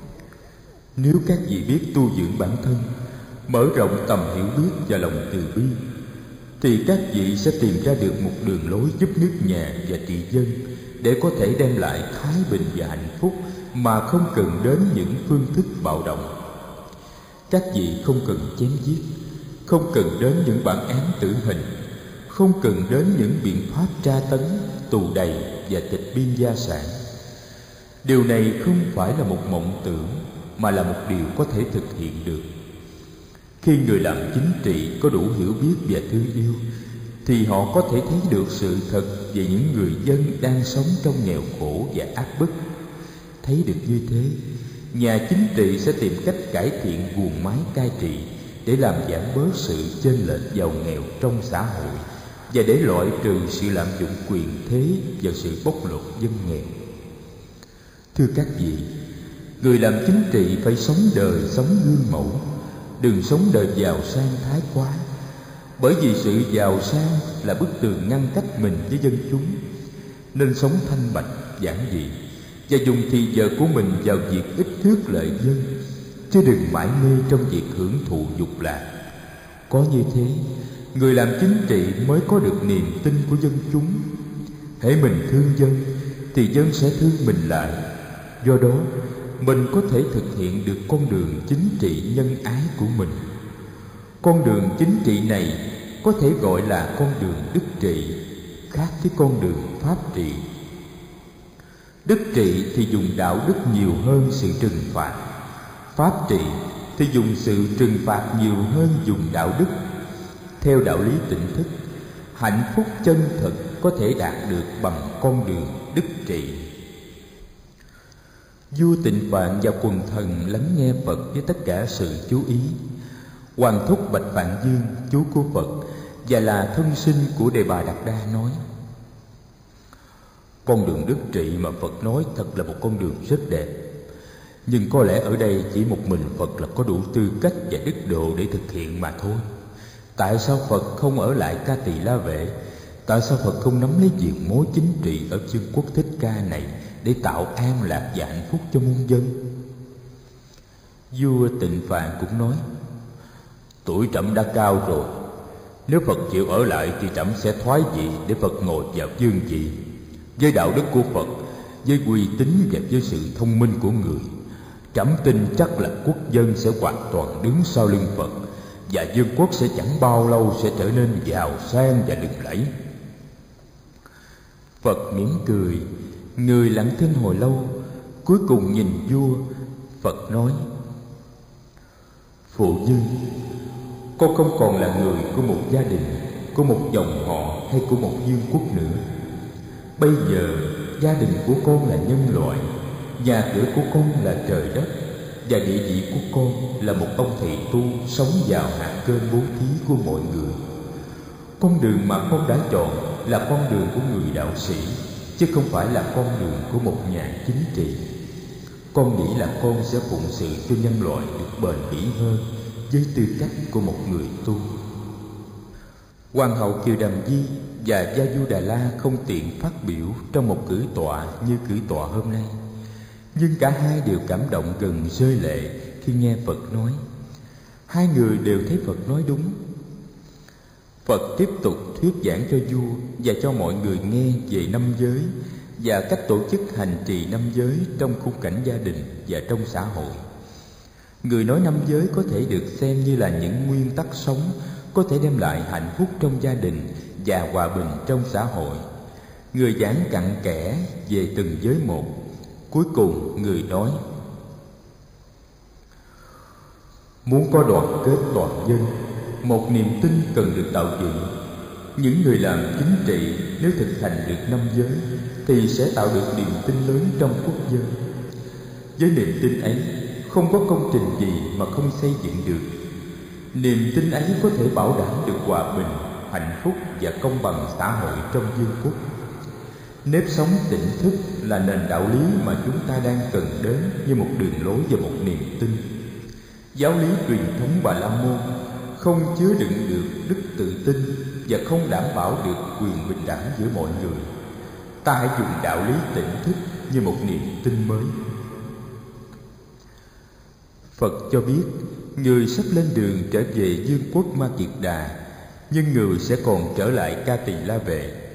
nếu các vị biết tu dưỡng bản thân, mở rộng tầm hiểu biết và lòng từ bi, thì các vị sẽ tìm ra được một đường lối giúp nước nhà và trị dân, để có thể đem lại thái bình và hạnh phúc mà không cần đến những phương thức bạo động. Các vị không cần chém giết, không cần đến những bản án tử hình, không cần đến những biện pháp tra tấn, tù đày và tịch biên gia sản. Điều này không phải là một mộng tưởng, mà là một điều có thể thực hiện được. Khi người làm chính trị có đủ hiểu biết và thương yêu, thì họ có thể thấy được sự thật về những người dân đang sống trong nghèo khổ và áp bức. Thấy được như thế, nhà chính trị sẽ tìm cách cải thiện guồng máy cai trị để làm giảm bớt sự chênh lệch giàu nghèo trong xã hội, và để loại trừ sự lạm dụng quyền thế và sự bóc lột dân nghèo. Thưa các vị, người làm chính trị phải sống đời sống gương mẫu, đừng sống đời giàu sang thái quá, bởi vì sự giàu sang là bức tường ngăn cách mình với dân chúng. Nên sống thanh bạch, giản dị, và dùng thì giờ của mình vào việc ít thước lợi dân, chứ đừng mãi mê trong việc hưởng thụ dục lạc. Có như thế, người làm chính trị mới có được niềm tin của dân chúng. Hễ mình thương dân, thì dân sẽ thương mình lại. Do đó, mình có thể thực hiện được con đường chính trị nhân ái của mình. Con đường chính trị này có thể gọi là con đường đức trị, khác với con đường pháp trị. Đức trị thì dùng đạo đức nhiều hơn sự trừng phạt. Pháp trị thì dùng sự trừng phạt nhiều hơn dùng đạo đức. Theo đạo lý tỉnh thức, hạnh phúc chân thật có thể đạt được bằng con đường đức trị. Vua Tịnh Phạn và quần thần lắng nghe Phật với tất cả sự chú ý. Hoàng thúc Bạch Phạn Dương, chú của Phật và là thân sinh của Đề Bà Đạt Đa, nói: con đường đức trị mà Phật nói thật là một con đường rất đẹp. Nhưng có lẽ ở đây chỉ một mình Phật là có đủ tư cách và đức độ để thực hiện mà thôi. Tại sao Phật không ở lại Ca Tỳ La Vệ? Tại sao Phật không nắm lấy việc mối chính trị ở vương quốc Thích Ca này để tạo an lạc và hạnh phúc cho muôn dân? Vua Tịnh Phạn cũng nói: tuổi trẫm đã cao rồi, nếu Phật chịu ở lại thì trẫm sẽ thoái vị để Phật ngồi vào vương vị. Với đạo đức của Phật, với uy tín và với sự thông minh của người, trẫm tin chắc là quốc dân sẽ hoàn toàn đứng sau lưng Phật, và vương quốc sẽ chẳng bao lâu sẽ trở nên giàu sang và lừng lẫy. Phật mỉm cười, người lặng thinh hồi lâu, cuối cùng nhìn vua. Phật nói: phụ vương, con không còn là người của một gia đình, của một dòng họ hay của một vương quốc nữa. Bây giờ gia đình của con là nhân loại, nhà cửa của con là trời đất, và địa vị của con là một ông thầy tu sống vào hạt cơm bố thí của mọi người. Con đường mà con đã chọn là con đường của người đạo sĩ, chứ không phải là con đường của một nhà chính trị. Con nghĩ là con sẽ phụng sự cho nhân loại được bền bỉ hơn với tư cách của một người tu. Hoàng hậu Kiều Đàm Di và Gia Du Đà La không tiện phát biểu trong một cử tọa như cử tọa hôm nay, nhưng cả hai đều cảm động gần rơi lệ khi nghe Phật nói. Hai người đều thấy Phật nói đúng. Phật tiếp tục thuyết giảng cho vua và cho mọi người nghe về năm giới và cách tổ chức hành trì năm giới trong khung cảnh gia đình và trong xã hội. Người nói năm giới có thể được xem như là những nguyên tắc sống có thể đem lại hạnh phúc trong gia đình và hòa bình trong xã hội. Người giảng cặn kẽ về từng giới một. Cuối cùng người nói: muốn có đoàn kết toàn dân, một niềm tin cần được tạo dựng. Những người làm chính trị nếu thực hành được năm giới thì sẽ tạo được niềm tin lớn trong quốc dân. Với niềm tin ấy, không có công trình gì mà không xây dựng được. Niềm tin ấy có thể bảo đảm được hòa bình, hạnh phúc và công bằng xã hội trong vương quốc. Nếp sống tỉnh thức là nền đạo lý mà chúng ta đang cần đến như một đường lối và một niềm tin. Giáo lý truyền thống Bà La Môn không chứa đựng được đức tự tin và không đảm bảo được quyền bình đẳng giữa mọi người. Ta hãy dùng đạo lý tỉnh thức như một niềm tin mới. Phật cho biết người sắp lên đường trở về vương quốc Ma Kiệt Đà, nhưng người sẽ còn trở lại Ca Tỳ La Vệ.